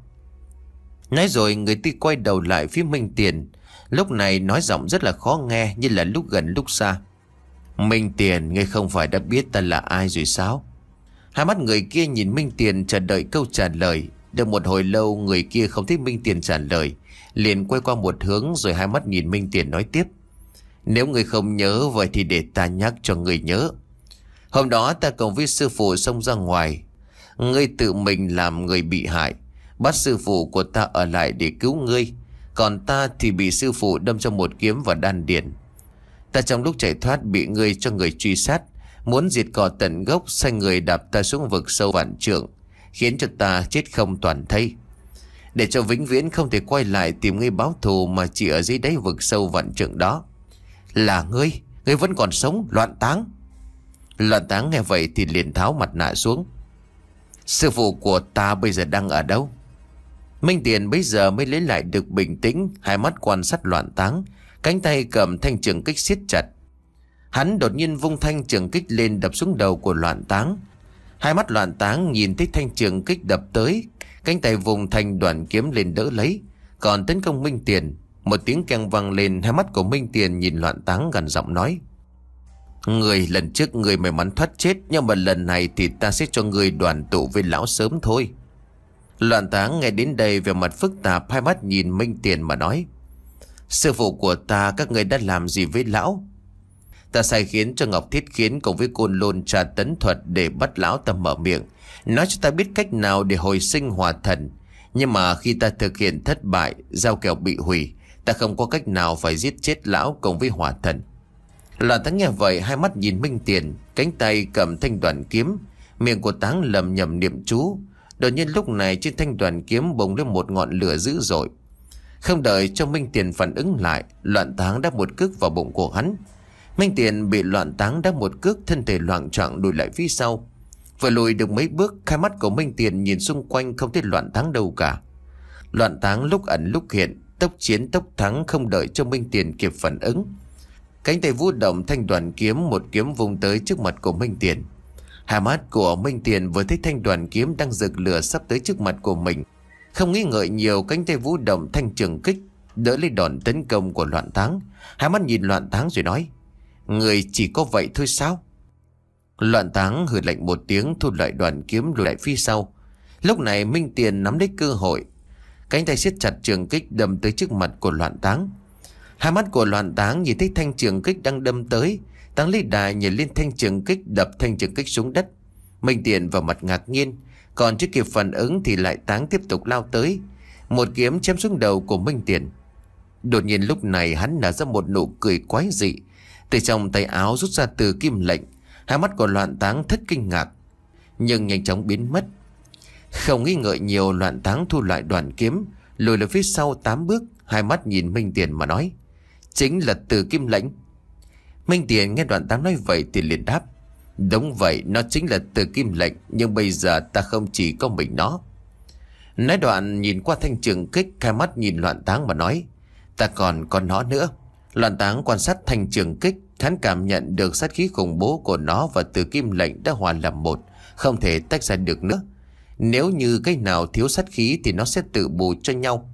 Nói rồi người ti quay đầu lại phía Minh Tiền. Lúc này nói giọng rất là khó nghe, như là lúc gần lúc xa: Minh Tiền, ngươi không phải đã biết ta là ai rồi sao? Hai mắt người kia nhìn Minh Tiền chờ đợi câu trả lời. Được một hồi lâu người kia không thấy Minh Tiền trả lời, liền quay qua một hướng rồi hai mắt nhìn Minh Tiền nói tiếp: Nếu ngươi không nhớ vậy thì để ta nhắc cho ngươi nhớ. Hôm đó ta cùng với sư phụ xông ra ngoài, ngươi tự mình làm người bị hại. Bắt sư phụ của ta ở lại để cứu ngươi, còn ta thì bị sư phụ đâm cho một kiếm vào đan điền. Ta trong lúc chạy thoát bị ngươi cho người truy sát, muốn diệt cỏ tận gốc, sai người đạp ta xuống vực sâu vạn trượng, khiến cho ta chết không toàn thây. Để cho vĩnh viễn không thể quay lại tìm ngươi báo thù, mà chỉ ở dưới đáy vực sâu vạn trượng đó. Là ngươi, ngươi vẫn còn sống, Loạn Táng. Loạn Táng nghe vậy thì liền tháo mặt nạ xuống. Sư phụ của ta bây giờ đang ở đâu? Minh Tiền bây giờ mới lấy lại được bình tĩnh, hai mắt quan sát Loạn Táng, cánh tay cầm thanh trường kích siết chặt. Hắn đột nhiên vung thanh trường kích lên đập xuống đầu của Loạn Táng. Hai mắt Loạn Táng nhìn thấy thanh trường kích đập tới, cánh tay vùng thanh đoạn kiếm lên đỡ lấy, còn tấn công Minh Tiền. Một tiếng keng vang lên, hai mắt của Minh Tiền nhìn Loạn Táng gần giọng nói: Người lần trước người may mắn thoát chết, nhưng mà lần này thì ta sẽ cho người đoàn tụ với lão sớm thôi. Loạn Táng nghe đến đây về mặt phức tạp, hai mắt nhìn Minh Tiền mà nói: Sư phụ của ta, các người đã làm gì với lão? Ta sai khiến cho Ngọc Thiết Khiến cùng với Côn Lôn tra tấn thuật để bắt lão ta mở miệng, nói cho ta biết cách nào để hồi sinh hòa thần. Nhưng mà khi ta thực hiện thất bại, giao kèo bị hủy, ta không có cách nào phải giết chết lão cùng với hòa thần. Loạn Táng nghe vậy, hai mắt nhìn Minh Tiền, cánh tay cầm thanh đoàn kiếm, miệng của Táng lầm nhầm niệm chú. Đột nhiên lúc này trên thanh đoàn kiếm bùng lên một ngọn lửa dữ dội. Không đợi cho Minh Tiền phản ứng lại, Loạn Táng đá một cước vào bụng của hắn. Minh Tiền bị Loạn Táng đá một cước, thân thể loạng choạng lùi lại phía sau. Vừa lùi được mấy bước, hai mắt của Minh Tiền nhìn xung quanh không thấy Loạn Táng đâu cả. Loạn Táng lúc ẩn lúc hiện, tốc chiến tốc thắng, không đợi cho Minh Tiền kịp phản ứng. Cánh tay vũ động thanh đoàn kiếm, một kiếm vung tới trước mặt của Minh Tiền. Hai mắt của Minh Tiền vừa thấy thanh đoàn kiếm đang rực lửa sắp tới trước mặt của mình, không nghĩ ngợi nhiều, cánh tay vũ động thanh trường kích đỡ lấy đòn tấn công của Loạn Táng. Hai mắt nhìn Loạn Táng rồi nói: Người chỉ có vậy thôi sao? Loạn Táng hừ lạnh một tiếng, thu lại đoàn kiếm lùi lại phía sau. Lúc này Minh Tiền nắm lấy cơ hội, cánh tay siết chặt trường kích đâm tới trước mặt của Loạn Táng. Hai mắt của Loạn Táng nhìn thấy thanh trường kích đang đâm tới, Táng lấy đà nhảy lên thanh trường kích, đập thanh trường kích xuống đất. Minh Tiền vào mặt ngạc nhiên, còn chưa kịp phản ứng thì lại Táng tiếp tục lao tới, một kiếm chém xuống đầu của Minh Tiền. Đột nhiên lúc này hắn nở ra một nụ cười quái dị, từ trong tay áo rút ra từ kim lệnh. Hai mắt của Loạn Táng thất kinh ngạc, nhưng nhanh chóng biến mất. Không nghĩ ngợi nhiều, Loạn Táng thu lại đoàn kiếm, lùi lại phía sau tám bước, hai mắt nhìn Minh Tiền mà nói: Chính là từ kim lệnh. Minh Tiền nghe Loạn Táng nói vậy thì liền đáp: Đúng vậy, nó chính là từ kim lệnh, nhưng bây giờ ta không chỉ có mình nó. Nói đoạn nhìn qua thanh trường kích, hai mắt nhìn Loạn Táng mà nói: Ta còn có nó nữa. Loạn Táng quan sát thanh trường kích, hắn cảm nhận được sát khí khủng bố của nó và từ kim lệnh đã hòa làm một, không thể tách ra được nữa. Nếu như cái nào thiếu sát khí thì nó sẽ tự bù cho nhau.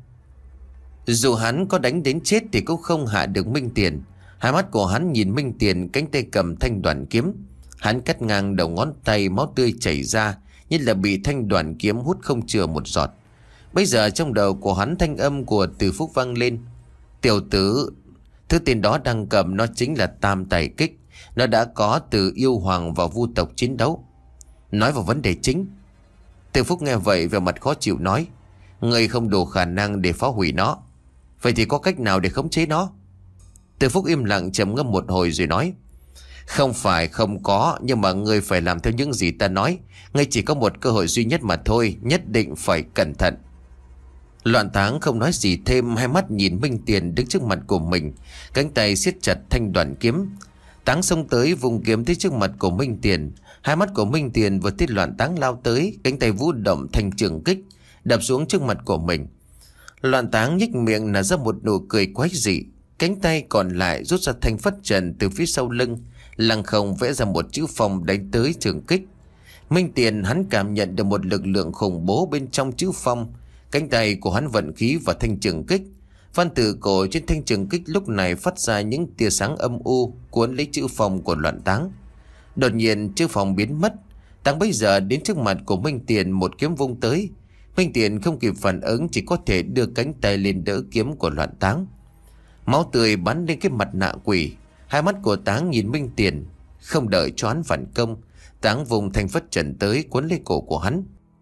Dù hắn có đánh đến chết thì cũng không hạ được Minh Tiền. Hai mắt của hắn nhìn Minh Tiền, cánh tay cầm thanh đoàn kiếm. Hắn cắt ngang đầu ngón tay, máu tươi chảy ra, như là bị thanh đoàn kiếm hút không chừa một giọt. Bây giờ trong đầu của hắn thanh âm của Từ Phúc vang lên: Tiểu tử, thứ tên đó đang cầm nó chính là tam tài kích. Nó đã có từ yêu hoàng và vu tộc chiến đấu. Nói vào vấn đề chính. Từ Phúc nghe vậy về mặt khó chịu nói: Người không đủ khả năng để phá hủy nó. Vậy thì có cách nào để khống chế nó? Từ Phúc im lặng trầm ngâm một hồi rồi nói: Không phải không có, nhưng mà ngươi phải làm theo những gì ta nói. Ngươi chỉ có một cơ hội duy nhất mà thôi, nhất định phải cẩn thận. Loạn Táng không nói gì thêm, hai mắt nhìn Minh Tiền đứng trước mặt của mình, cánh tay siết chặt thanh đoàn kiếm. Táng xông tới vùng kiếm tới trước mặt của Minh Tiền. Hai mắt của Minh Tiền vừa thấy Loạn Táng lao tới, cánh tay vũ động thanh trường kích đập xuống trước mặt của mình. Loạn Táng nhếch miệng nở ra một nụ cười quái dị, cánh tay còn lại rút ra thanh phất trần từ phía sau lưng, lăng không vẽ ra một chữ phong đánh tới trường kích. Minh Tiền hắn cảm nhận được một lực lượng khủng bố bên trong chữ phong. Cánh tay của hắn vận khí vào thanh trường kích. Văn tự cổ trên thanh trường kích lúc này phát ra những tia sáng âm u, cuốn lấy chữ phong của Loạn Táng. Đột nhiên chữ phong biến mất. Táng bây giờ đến trước mặt của Minh Tiền, một kiếm vung tới. Minh Tiền không kịp phản ứng, chỉ có thể đưa cánh tay lên đỡ kiếm của Loạn Táng. Máu tươi bắn lên cái mặt nạ quỷ. Hai mắt của Táng nhìn Minh Tiền. Không đợi cho hắn phản công, Táng vùng thanh phất trần tới cuốn lấy cổ của hắn.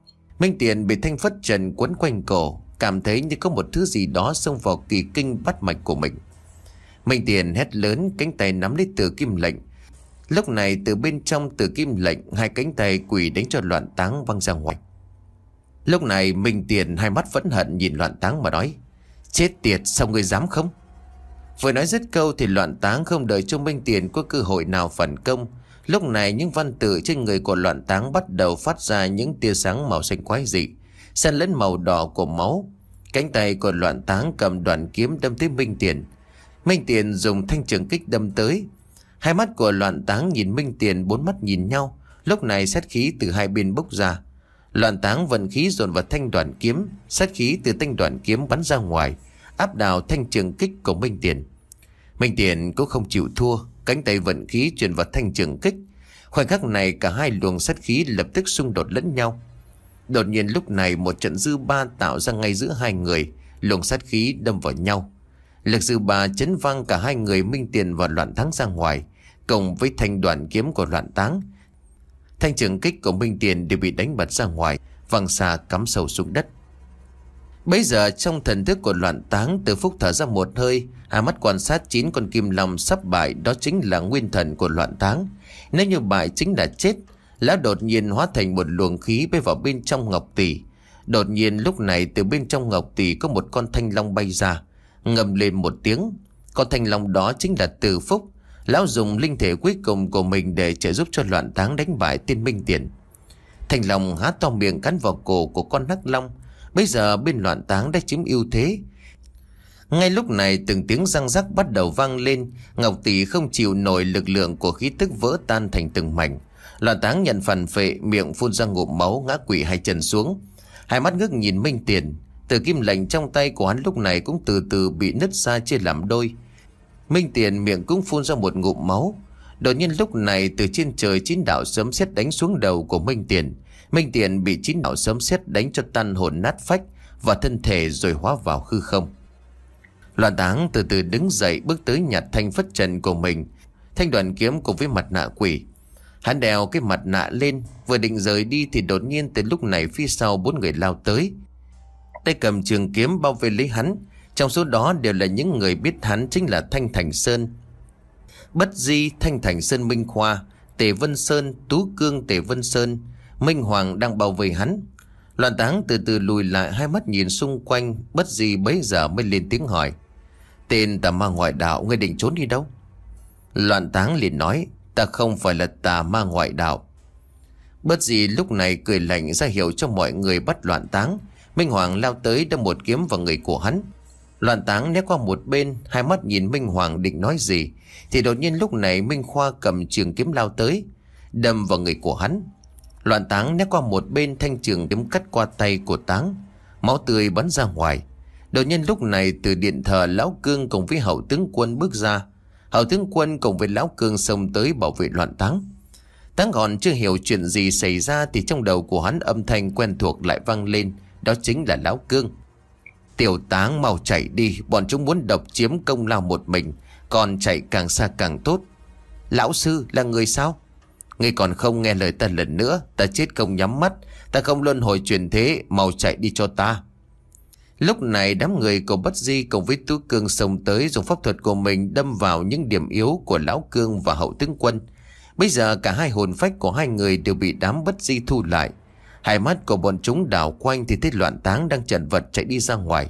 Minh Tiền bị thanh phất trần quấn quanh cổ, cảm thấy như có một thứ gì đó xông vào kỳ kinh bát mạch của mình. Minh Tiền hét lớn, cánh tay nắm lấy Tử Kim Lệnh. Lúc này từ bên trong Tử Kim Lệnh, hai cánh tay quỳ đánh cho Loạn Táng văng ra ngoài. Lúc này Minh Tiền hai mắt phẫn hận nhìn Loạn Táng mà nói: chết tiệt, sao ngươi dám không? Vừa nói dứt câu thì Loạn Táng không đợi cho Minh Tiền có cơ hội nào phản công. Lúc này những văn tự trên người của Loạn Táng bắt đầu phát ra những tia sáng màu xanh quái dị, xen lẫn màu đỏ của máu. Cánh tay của Loạn Táng cầm đoạn kiếm đâm tới Minh Tiền. Minh Tiền dùng thanh trường kích đâm tới. Hai mắt của Loạn Táng nhìn Minh Tiền, bốn mắt nhìn nhau. Lúc này sát khí từ hai bên bốc ra. Loạn Táng vận khí dồn vào thanh đoạn kiếm, sát khí từ thanh đoạn kiếm bắn ra ngoài, áp đảo thanh trường kích của Minh Tiền. Minh Tiền cũng không chịu thua, cánh tay vận khí truyền vào thanh trường kích. Khoảnh khắc này cả hai luồng sát khí lập tức xung đột lẫn nhau. Đột nhiên lúc này một trận dư ba tạo ra ngay giữa hai người, luồng sát khí đâm vào nhau. Lực dư ba chấn văng cả hai người Minh Tiền và Loạn Táng ra ngoài, cùng với thanh đoạn kiếm của Loạn Táng. Thanh trường kích của Minh Tiền đều bị đánh bật ra ngoài, văng xa cắm sâu xuống đất. Bấy giờ trong thần thức của Loạn Táng, Từ Phúc thở ra một hơi, hai mắt quan sát chín con kim long sắp bại, đó chính là nguyên thần của Loạn Táng. Nếu như bại chính là chết. Lão đột nhiên hóa thành một luồng khí bay vào bên trong ngọc tỷ. Đột nhiên lúc này từ bên trong ngọc tỷ có một con thanh long bay ra, ngầm lên một tiếng. Con thanh long đó chính là Từ Phúc. Lão dùng linh thể cuối cùng của mình để trợ giúp cho Loạn Táng đánh bại tên Minh Tiền. Thanh long há to miệng cắn vào cổ của con hắc long. Bây giờ bên Loạn Táng đã chiếm ưu thế. Ngay lúc này từng tiếng răng rắc bắt đầu vang lên. Ngọc tỷ không chịu nổi lực lượng của khí tức, vỡ tan thành từng mảnh. Loạn Táng nhận phản phệ, miệng phun ra ngụm máu, ngã quỵ hai chân xuống, hai mắt ngước nhìn Minh Tiền. Tử Kim Lệnh trong tay của hắn lúc này cũng từ từ bị nứt ra chia làm đôi. Minh Tiền miệng cũng phun ra một ngụm máu. Đột nhiên lúc này từ trên trời chín đạo sấm sét đánh xuống đầu của Minh Tiền. Minh Tiền bị chín đạo sấm sét đánh cho tan hồn nát phách và thân thể rồi hóa vào hư không. Loạn Táng từ từ đứng dậy, bước tới nhặt thanh phất trần của mình, thanh đoàn kiếm cùng với mặt nạ quỷ. Hắn đeo cái mặt nạ lên, vừa định rời đi thì đột nhiên từ lúc này phía sau bốn người lao tới, tay cầm trường kiếm bao vây lấy hắn. Trong số đó đều là những người biết hắn chính là Thanh Thành Sơn, Bất Di, Thanh Thành Sơn Minh Khoa, Tề Vân Sơn, Tú Cương Tề Vân Sơn, Minh Hoàng đang bao vây hắn. Loạn Táng từ từ lùi lại, hai mắt nhìn xung quanh. Bất Di bấy giờ mới lên tiếng hỏi: tên tà ma ngoại đạo, ngươi định trốn đi đâu? Loạn Táng liền nói: ta không phải là tà ma ngoại đạo. Bất Di lúc này cười lạnh ra hiệu cho mọi người bắt Loạn Táng. Minh Hoàng lao tới đâm một kiếm vào người của hắn. Loạn Táng né qua một bên, hai mắt nhìn Minh Hoàng định nói gì thì đột nhiên lúc này Minh Khoa cầm trường kiếm lao tới, đâm vào người của hắn. Loạn Táng né qua một bên, thanh trường kiếm cắt qua tay của Táng, máu tươi bắn ra ngoài. Đột nhiên lúc này từ điện thờ Lão Cương cùng với Hậu Tướng Quân bước ra. Hậu Tướng Quân cùng với Lão Cương xông tới bảo vệ Loạn Táng. Táng còn chưa hiểu chuyện gì xảy ra thì trong đầu của hắn âm thanh quen thuộc lại vang lên, đó chính là Lão Cương: tiểu Táng mau chạy đi, bọn chúng muốn độc chiếm công lao một mình, còn chạy càng xa càng tốt. Lão sư là người sao? Ngươi còn không nghe lời ta lần nữa, ta chết không nhắm mắt, ta không luân hồi chuyển thế, mau chạy đi cho ta. Lúc này đám người của Bất Di cùng với Tú Cương xông tới, dùng pháp thuật của mình đâm vào những điểm yếu của Lão Cương và Hậu Tướng Quân. Bây giờ cả hai hồn phách của hai người đều bị đám Bất Di thu lại. Hai mắt của bọn chúng đảo quanh thì thấy Loạn Táng đang chật vật chạy đi ra ngoài.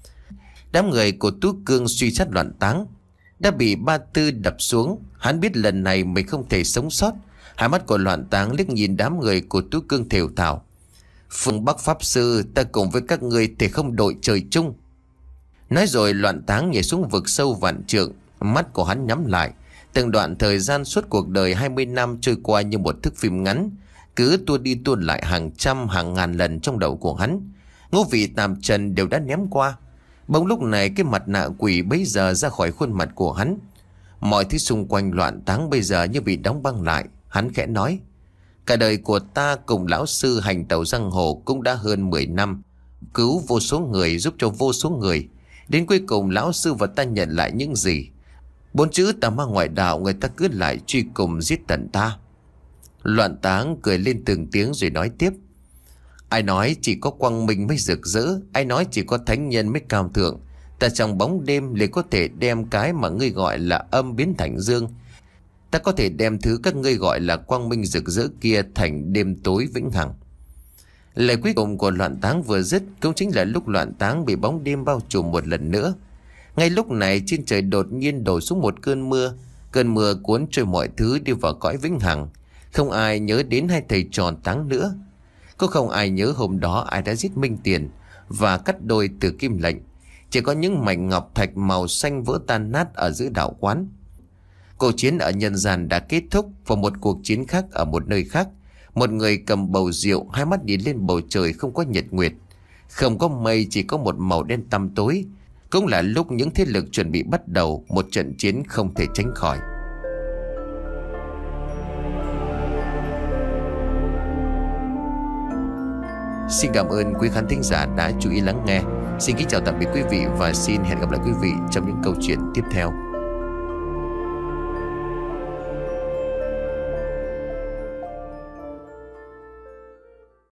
Đám người của Tú Cương suy sát Loạn Táng đã bị Ba Tư đập xuống. Hắn biết lần này mình không thể sống sót. Hai mắt của Loạn Táng liếc nhìn đám người của Tú Cương thều thào: Phương Bắc Pháp Sư, ta cùng với các ngươi thể không đội trời chung. Nói rồi Loạn Táng nhảy xuống vực sâu vạn trượng. Mắt của hắn nhắm lại. Từng đoạn thời gian suốt cuộc đời hai mươi năm trôi qua như một thước phim ngắn, cứ tua đi tua lại hàng trăm hàng ngàn lần trong đầu của hắn. Ngũ vị tạp trần đều đã ném qua. Bỗng lúc này cái mặt nạ quỷ bấy giờ ra khỏi khuôn mặt của hắn. Mọi thứ xung quanh Loạn Táng bây giờ như bị đóng băng lại. Hắn khẽ nói: cả đời của ta cùng lão sư hành tẩu giang hồ cũng đã hơn mười năm, cứu vô số người, giúp cho vô số người. Đến cuối cùng lão sư và ta nhận lại những gì? Bốn chữ tà ma ngoại đạo, người ta cứ lại truy cùng giết tận ta. Loạn Táng cười lên từng tiếng rồi nói tiếp: Ai nói chỉ có quang minh mới rực rỡ, ai nói chỉ có thánh nhân mới cao thượng. Ta trong bóng đêm liền có thể đem cái mà ngươi gọi là âm biến thành dương. Ta có thể đem thứ các ngươi gọi là quang minh rực rỡ kia thành đêm tối vĩnh hằng. Lời cuối cùng của loạn táng vừa dứt cũng chính là lúc loạn táng bị bóng đêm bao trùm một lần nữa. Ngay lúc này trên trời đột nhiên đổ xuống một cơn mưa. Cơn mưa cuốn trôi mọi thứ đi vào cõi vĩnh hằng. Không ai nhớ đến hai thầy trò táng nữa. Cũng không ai nhớ hôm đó ai đã giết Minh Tiền và cắt đôi Từ Kim Lệnh. Chỉ có những mảnh ngọc thạch màu xanh vỡ tan nát ở giữa đạo quán. Cuộc chiến ở nhân gian đã kết thúc và một cuộc chiến khác ở một nơi khác. Một người cầm bầu rượu, hai mắt nhìn lên bầu trời không có nhật nguyệt, không có mây, chỉ có một màu đen tăm tối. Cũng là lúc những thế lực chuẩn bị bắt đầu một trận chiến không thể tránh khỏi. Xin cảm ơn quý khán thính giả đã chú ý lắng nghe. Xin kính chào tạm biệt quý vị và xin hẹn gặp lại quý vị trong những câu chuyện tiếp theo.